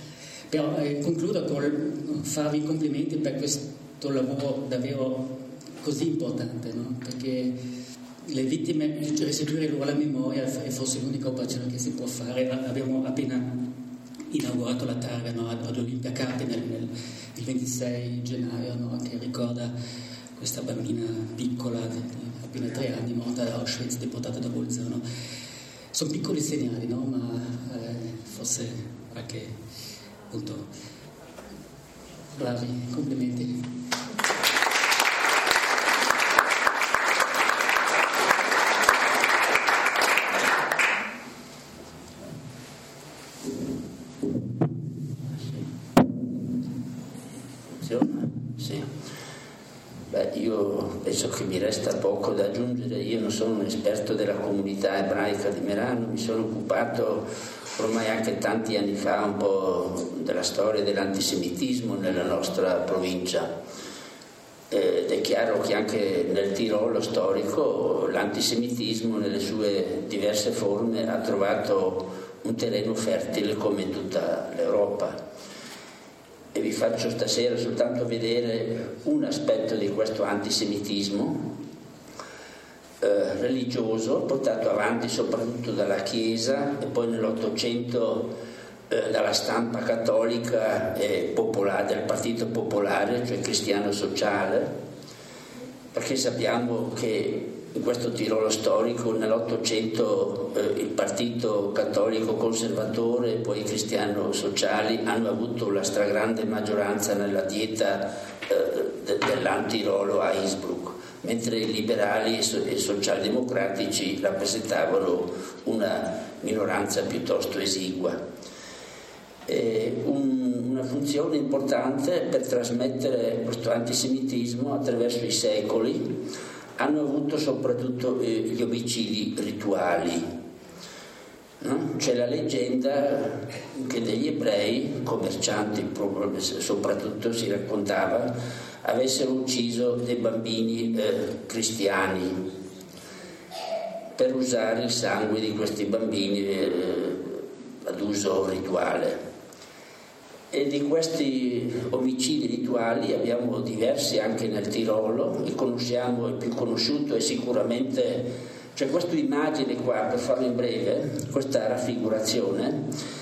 Però eh, concludo con farvi i complimenti per questo lavoro davvero così importante, no? Perché le vittime, restituire loro la memoria è forse l'unica operazione che si può fare. Abbiamo appena inaugurato la targa, no, ad Olimpia Carpi nel, nel, il ventisei gennaio, no, che ricorda questa bambina piccola di appena tre anni morta da Auschwitz, deportata da Bolzano. Sono piccoli segnali, no? Ma eh, forse qualche punto. Bravi, complimenti. Sì. Beh, io penso che mi resta poco da aggiungere. Io non sono un esperto della comunità ebraica di Merano, mi sono occupato ormai anche tanti anni fa un po' della storia dell'antisemitismo nella nostra provincia. Ed è chiaro che anche nel Tirolo storico l'antisemitismo nelle sue diverse forme ha trovato un terreno fertile come in tutta l'Europa. E vi faccio stasera soltanto vedere un aspetto di questo antisemitismo eh, religioso, portato avanti soprattutto dalla Chiesa e poi nell'Ottocento eh, dalla stampa cattolica e popolare, del Partito Popolare, cioè cristiano sociale, perché sappiamo che in questo Tirolo storico nell'Ottocento eh, il partito cattolico conservatore e poi i cristiano sociali hanno avuto la stragrande maggioranza nella dieta eh, de- dell'Antirolo a Innsbruck, mentre i liberali e, so- e socialdemocratici rappresentavano una minoranza piuttosto esigua. Eh, un, una funzione importante per trasmettere questo antisemitismo attraverso i secoli hanno avuto soprattutto eh, gli omicidi rituali. No? C'è la leggenda che degli ebrei, commercianti soprattutto si raccontava, avessero ucciso dei bambini eh, cristiani per usare il sangue di questi bambini eh, ad uso rituale. E di questi omicidi rituali abbiamo diversi anche nel Tirolo. Il conosciamo, il più conosciuto è sicuramente, cioè questa immagine qua, per farlo in breve, questa raffigurazione,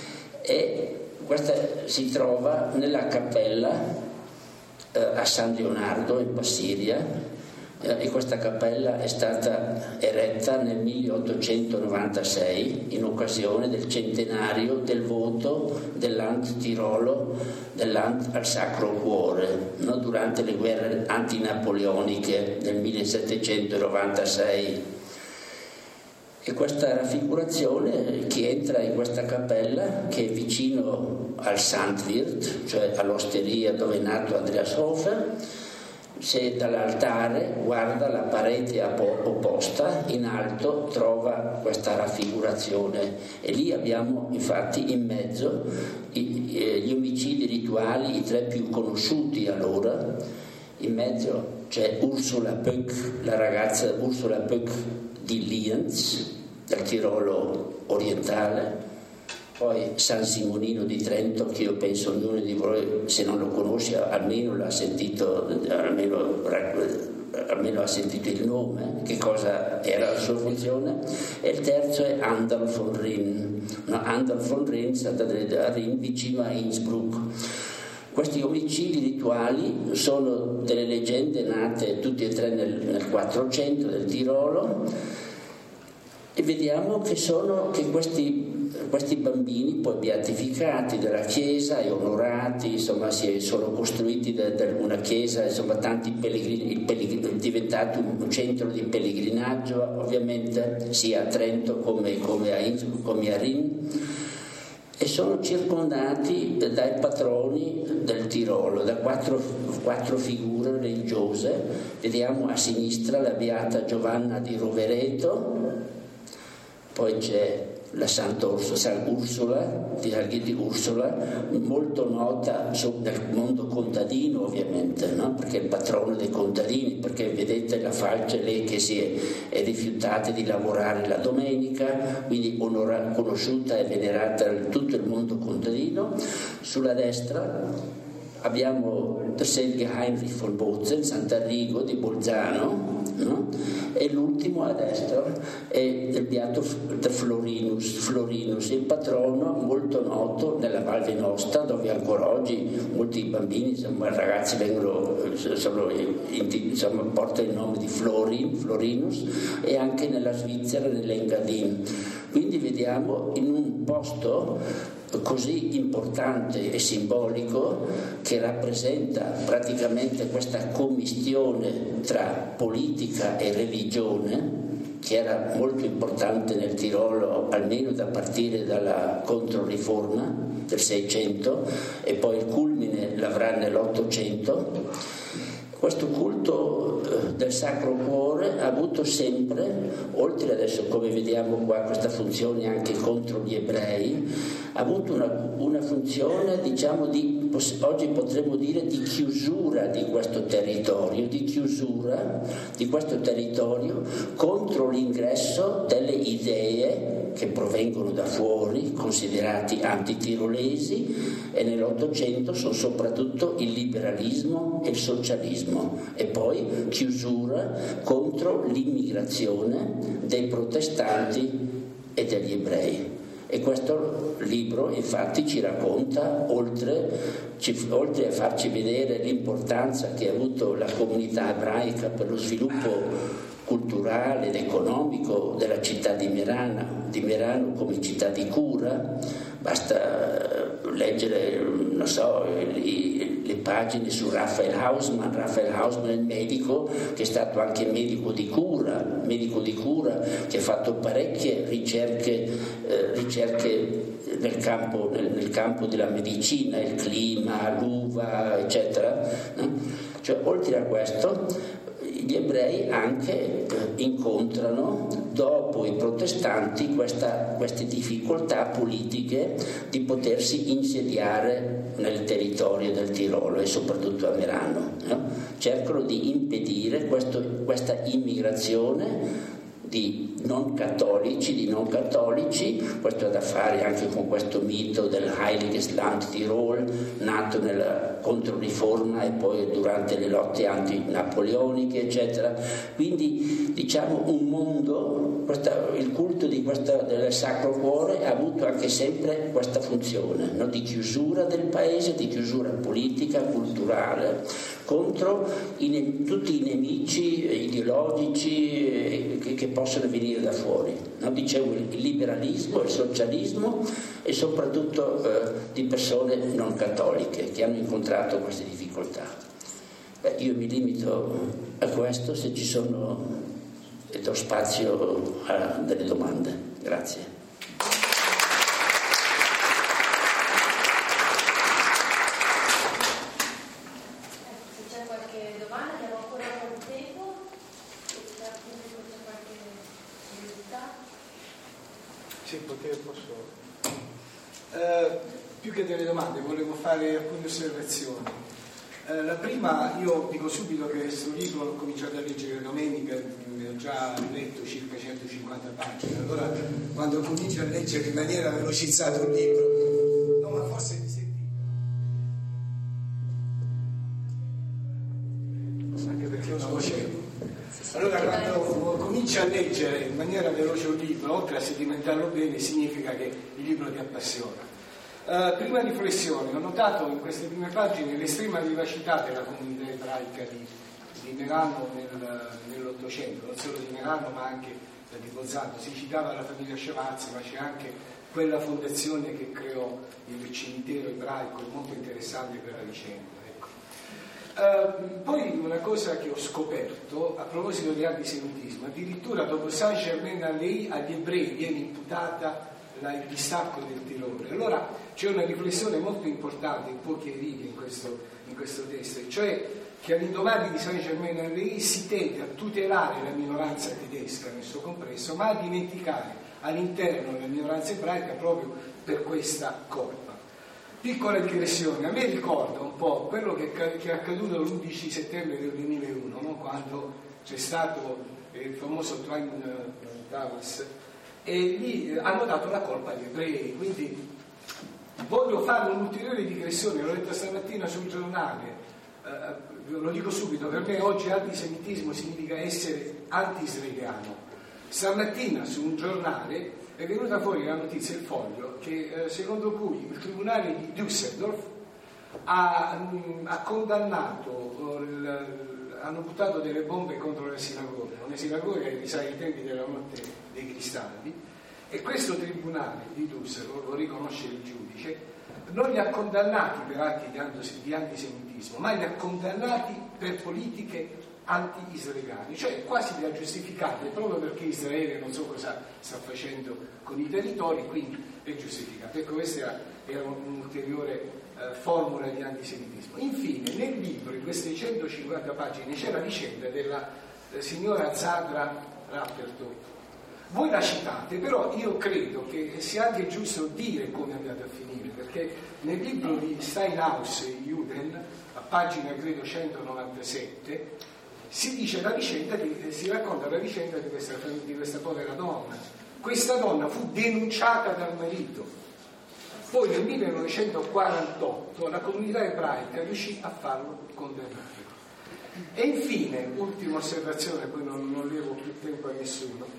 e questa si trova nella cappella eh, a San Leonardo in Passiria, eh, e questa cappella è stata eretta nel milleottocentonovantasei in occasione del centenario del voto dell'Ant Tirolo dell'Ant al Sacro Cuore, no? Durante le guerre antinapoleoniche del millesettecentonovantasei. E questa raffigurazione, chi entra in questa cappella, che è vicino al Sandwirt, cioè all'osteria dove è nato Andreas Hofer, se dall'altare guarda la parete opposta, in alto trova questa raffigurazione, e lì abbiamo infatti in mezzo gli omicidi rituali, i tre più conosciuti allora. In mezzo c'è Ursula Pöck, la ragazza Ursula Pöck di Lienz, del Tirolo orientale. Poi San Simonino di Trento, che io penso ognuno di voi, se non lo conosce, almeno l'ha sentito, almeno, almeno ha sentito il nome, che cosa era la sua funzione. E il terzo è Andal von Rhin, no, Andal von Rhin, stata a Rhin, vicino a Innsbruck. Questi omicidi rituali sono delle leggende nate tutti e tre nel, nel quattrocento del Tirolo, e vediamo che sono che questi Questi bambini poi beatificati dalla Chiesa e onorati, insomma, si sono costruiti da, da una Chiesa, insomma, tanti pellegrini, pellegrini, è diventato un centro di pellegrinaggio, ovviamente, sia a Trento come, come a Innsbruck, come a Rhin, e sono circondati dai patroni del Tirolo, da quattro, quattro figure religiose. Vediamo a sinistra la beata Giovanna di Rovereto, poi c'è la Santa Ursula, San Ursula, di Ursula, molto nota nel mondo contadino ovviamente, no? Perché è il patrono dei contadini, perché vedete la falce lei che si è, è rifiutata di lavorare la domenica, quindi onora, conosciuta e venerata in tutto il mondo contadino. Sulla destra abbiamo der Selige Heinrich von Bozen, Sant'Arrigo di Bolzano, no? E l'ultimo a destra è il beato der Florinus, Florinus, il patrono molto noto nella Val Venosta, dove ancora oggi molti bambini, insomma, ragazzi vengono, sono, insomma, portano il nome di Florin, Florinus, e anche nella Svizzera, nell'Engadin. Quindi vediamo in un posto così importante e simbolico, che rappresenta praticamente questa commistione tra politica e religione, che era molto importante nel Tirolo, almeno da partire dalla Controriforma del Seicento, e poi il culmine l'avrà nell'Ottocento. Questo culto del Sacro Cuore ha avuto sempre, oltre adesso come vediamo qua questa funzione anche contro gli ebrei, ha avuto una, una funzione, diciamo, di, oggi potremmo dire di chiusura di questo territorio, di chiusura di questo territorio contro l'ingresso delle idee che provengono da fuori, considerati antitirolesi, e nell'Ottocento sono soprattutto il liberalismo e il socialismo, e poi chiusura contro l'immigrazione dei protestanti e degli ebrei. E questo libro infatti ci racconta, oltre, ci, oltre a farci vedere l'importanza che ha avuto la comunità ebraica per lo sviluppo culturale ed economico della città di Merano, di Merano come città di cura. Basta leggere, non so, le, le pagine su Raphael Hausmann. Raphael Hausmann è il medico che è stato anche medico di cura, medico di cura che ha fatto parecchie ricerche, eh, ricerche nel campo, nel, nel campo della medicina, il clima, l'uva, eccetera. No? Cioè, oltre a questo, gli ebrei anche incontrano, dopo i protestanti, questa, queste difficoltà politiche di potersi insediare nel territorio del Tirolo e soprattutto a Merano. No? Cercano di impedire questo, questa immigrazione di non cattolici, di non cattolici. Questo ha da fare anche con questo mito del Heiliges Land Tirol, nato nella Controriforma e poi durante le lotte antinapoleoniche, eccetera. Quindi, diciamo, un mondo, questa, il culto di questa, del Sacro Cuore ha avuto anche sempre questa funzione, no? Di chiusura del paese, di chiusura politica, culturale, contro i, tutti i nemici ideologici eh, che, che possono venire da fuori, no? Dicevo, il liberalismo, il socialismo e soprattutto eh, di persone non cattoliche che hanno incontrato queste difficoltà. Beh, io mi limito a questo, se ci sono e do spazio a delle domande. Grazie. Sì, potevo, posso. Eh, più che delle domande, volevo fare alcune osservazioni. Eh, la prima, io dico subito che questo libro l'ho cominciato a leggere domenica, ne ho già letto circa centocinquanta pagine. Allora, quando comincio a leggere in maniera velocizzata un libro, no, ma forse mi sentite. Anche perché ho una voce. Allora, quando cominci a leggere in maniera veloce un libro, oltre a sedimentarlo bene, significa che il libro ti appassiona. Uh, prima riflessione, ho notato in queste prime pagine l'estrema vivacità della comunità ebraica di, di Merano nel, nell'Ottocento, non solo di Merano ma anche di Bolzano. Si citava la famiglia Shavazzi, ma c'è anche quella fondazione che creò il cimitero ebraico, molto interessante per la vicenda. Uh, poi una cosa che ho scoperto a proposito di antisemitismo, addirittura dopo Saint-Germain-en-Laye agli ebrei viene imputata la, il distacco del Tirolo. Allora c'è una riflessione molto importante in poche righe in questo, in questo testo, cioè che all'indomani di Saint-Germain-en-Laye si tende a tutelare la minoranza tedesca nel suo complesso, ma a dimenticare all'interno della minoranza ebraica proprio per questa colpa. Piccola digressione, a me ricorda un po' quello che, che è accaduto l'undici settembre del duemilauno, no? Quando c'è stato il famoso Twin Towers, e lì hanno dato la colpa agli ebrei. Quindi voglio fare un'ulteriore digressione, l'ho letto stamattina sul giornale, eh, lo dico subito, per me oggi antisemitismo significa essere anti-israeliano. Stamattina su un giornale è venuta fuori la notizia, il Foglio, che eh, secondo cui il tribunale di Düsseldorf ha, mh, ha condannato, il, hanno buttato delle bombe contro la sinagoga, una sinagoga che risale ai tempi della notte dei cristalli, e questo tribunale di Düsseldorf, lo riconosce il giudice, non li ha condannati per atti di antisemitismo, ma li ha condannati per politiche anti-israeliane, cioè quasi li ha giustificati, proprio perché Israele non so cosa sta facendo con i territori, quindi è giustificato. Ecco, questa era, era un'ulteriore eh, formula di antisemitismo. Infine, nel libro, in queste centocinquanta pagine, c'è la vicenda della eh, signora Zadra Rapperto. Voi la citate, però io credo che sia anche giusto dire come è andata a finire, perché nel libro di Steinhaus Juden, a pagina credo centonovantasette, si dice la vicenda di, si racconta la vicenda di questa, di questa povera donna. Questa donna fu denunciata dal marito, poi nel millenovecentoquarantotto la comunità ebraica riuscì a farlo condannare. E infine, ultima osservazione, poi non, non levo più tempo a nessuno.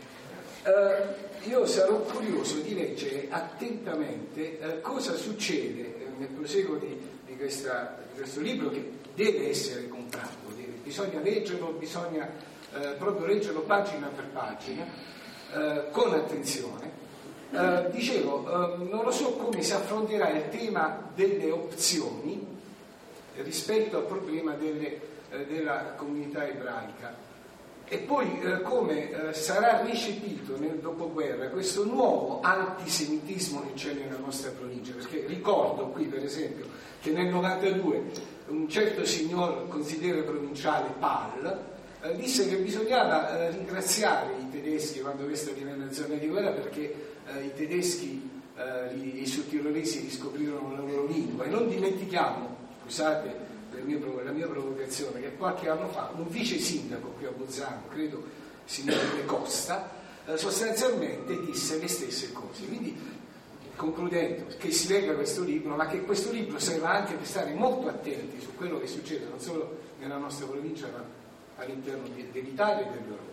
Uh, io sarò curioso di leggere attentamente uh, cosa succede eh, nel proseguo di, di, questa, di questo libro, che deve essere comprato, deve, bisogna leggerlo, bisogna uh, proprio leggerlo pagina per pagina uh, con attenzione. Uh, dicevo, uh, non lo so come si affronterà il tema delle opzioni rispetto al problema delle, uh, della comunità ebraica. E poi eh, come eh, sarà recepito nel dopoguerra questo nuovo antisemitismo che c'è nella nostra provincia, perché ricordo qui per esempio che nel novantadue un certo signor consigliere provinciale Pal eh, disse che bisognava eh, ringraziare i tedeschi quando questa divenne zona di guerra, perché eh, i tedeschi, eh, i, i sudtirolesi riscoprirono la loro lingua. E non dimentichiamo, scusate la mia provocazione, che qualche anno fa un vice sindaco qui a Bolzano, credo signor De Costa, eh, sostanzialmente disse le stesse cose. Quindi, concludendo, che si legga questo libro, ma che questo libro serva anche per stare molto attenti su quello che succede non solo nella nostra provincia, ma all'interno di, dell'Italia e dell'Europa.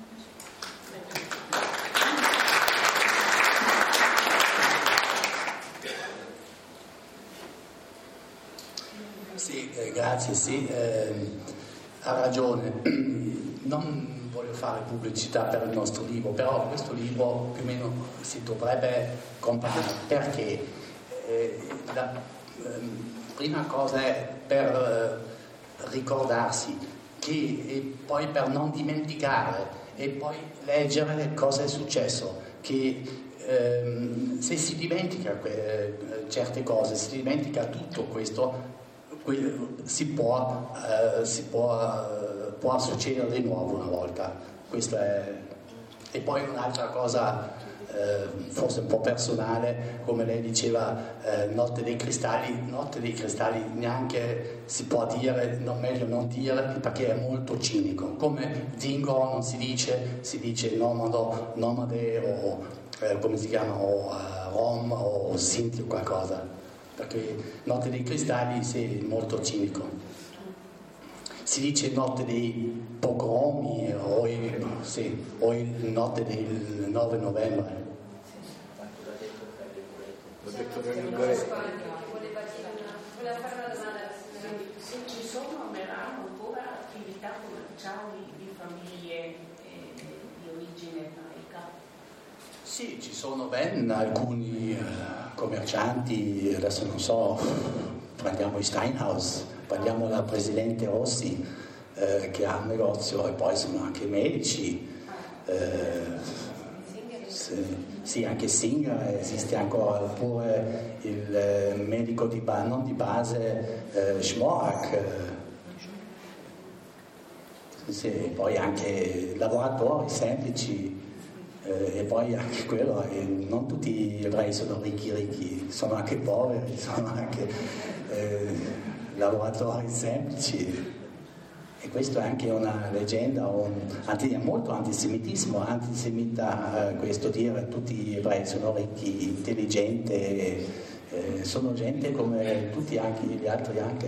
Sì, eh, grazie, sì, eh, ha ragione. Non voglio fare pubblicità per il nostro libro, però questo libro più o meno si dovrebbe comprare, perché eh, la eh, prima cosa è per eh, ricordarsi che, e poi per non dimenticare, e poi leggere cosa è successo, che ehm, se si dimentica que- certe cose, si dimentica tutto questo, si può, eh, si può, eh, può succedere di nuovo una volta. Questo è... E poi un'altra cosa, eh, forse un po' personale, come lei diceva, eh, Notte dei Cristalli, Notte dei Cristalli neanche si può dire, no, meglio non dire, perché è molto cinico. Come Zingo non si dice, si dice nomado, nomade o eh, come si chiama, o uh, Rom o Sinti o qualcosa. Perché Notte dei Cristalli sì, è molto cinico. Si dice Notte dei pogromi o, il, sì, o il Notte del nove novembre. L'ho detto per Gregoretto. Voleva fare una domanda, se ci sono a Merano ancora attività commerciali di famiglie eh, di origine ebraica? Sì, ci sono ben alcuni eh, commercianti, adesso non so, prendiamo i Steinhaus, prendiamo la Presidente Rossi eh, che ha un negozio, e poi sono anche medici, eh, sì, sì, anche Singer, esiste ancora, oppure il eh, medico di ba- non di base, eh, Schmorak. Eh. sì, poi anche lavoratori semplici, eh, e poi anche quello, eh, non tutti gli ebrei sono ricchi ricchi, sono anche poveri, sono anche eh, lavoratori semplici. E questo è anche una leggenda, un, anti, molto antisemitismo, antisemita, eh, questo dire tutti gli ebrei sono ricchi, intelligenti, eh, sono gente come tutti anche gli altri anche.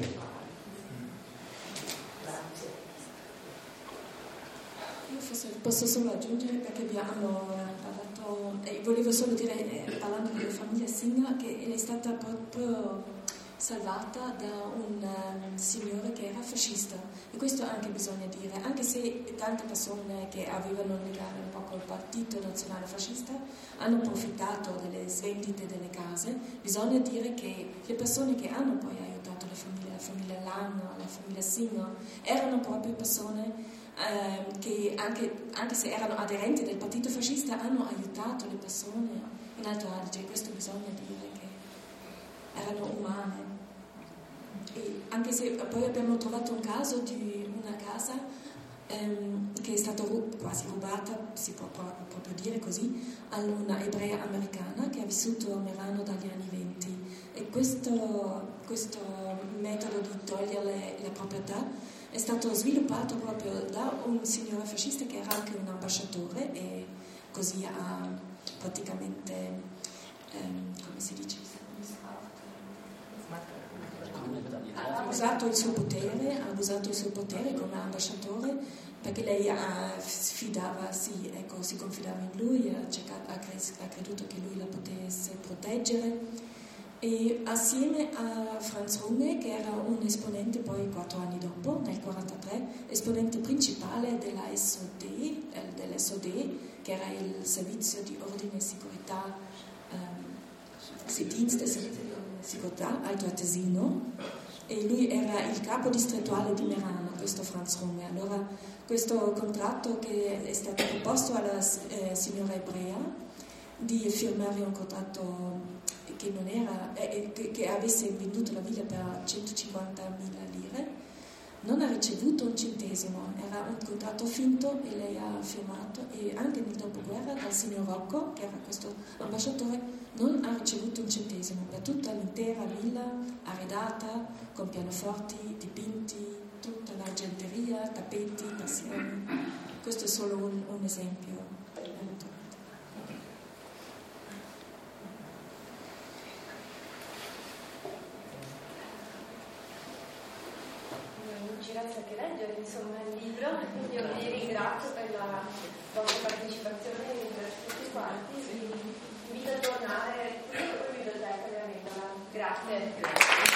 Io forse posso solo aggiungere, perché abbiamo parlato, e volevo solo dire, eh, parlando della famiglia Singer, che è stata proprio salvata da un um, signore che era fascista, e questo anche bisogna dire, anche se tante persone che avevano un legame un po' col partito nazionale fascista hanno approfittato delle svendite delle case, bisogna dire che le persone che hanno poi aiutato le famiglie, la famiglia Lange, la famiglia Singer, erano proprio persone eh, che anche, anche se erano aderenti del partito fascista hanno aiutato le persone in Alto Adige, questo bisogna dire che erano umane. E anche se poi abbiamo trovato un caso di una casa ehm, che è stata rub- quasi rubata, si può proprio dire così, a una ebrea americana che ha vissuto a Merano dagli anni venti, e questo, questo metodo di togliere la proprietà è stato sviluppato proprio da un signore fascista che era anche un ambasciatore, e così ha praticamente ehm, come si dice? Ha abusato il suo potere, ha abusato il suo potere come ambasciatore, perché lei ha, fidava, sì, ecco, si confidava in lui, ha, cercato, ha, cres- ha creduto che lui la potesse proteggere, e assieme a Franz Runge, che era un esponente poi quattro anni dopo, nel millenovecentoquarantatré, esponente principale della S O D, eh, dell'S O D, che era il servizio di ordine e sicurezza, ehm, Dienst der Sicurezza Altoatesino, e lui era il capo distrettuale di Merano, questo Franz Runge. Allora questo contratto che è stato proposto alla eh, signora ebrea di firmare un contratto che non era eh, che, che avesse venduto la villa per centocinquantamila lire, non ha ricevuto un centesimo, era un contratto finto, e lei ha firmato, e anche nel dopoguerra dal signor Rocco, che era questo ambasciatore, non ha ricevuto un centesimo per tutta l'intera villa arredata con pianoforti, dipinti, tutta l'argenteria, tappeti, persiane. Questo è solo un, un esempio. Non ci resta che leggere insomma il libro. Io vi ringrazio per la vostra partecipazione per tutti quanti, vi invito a tornare qui in biblioteca. Grazie.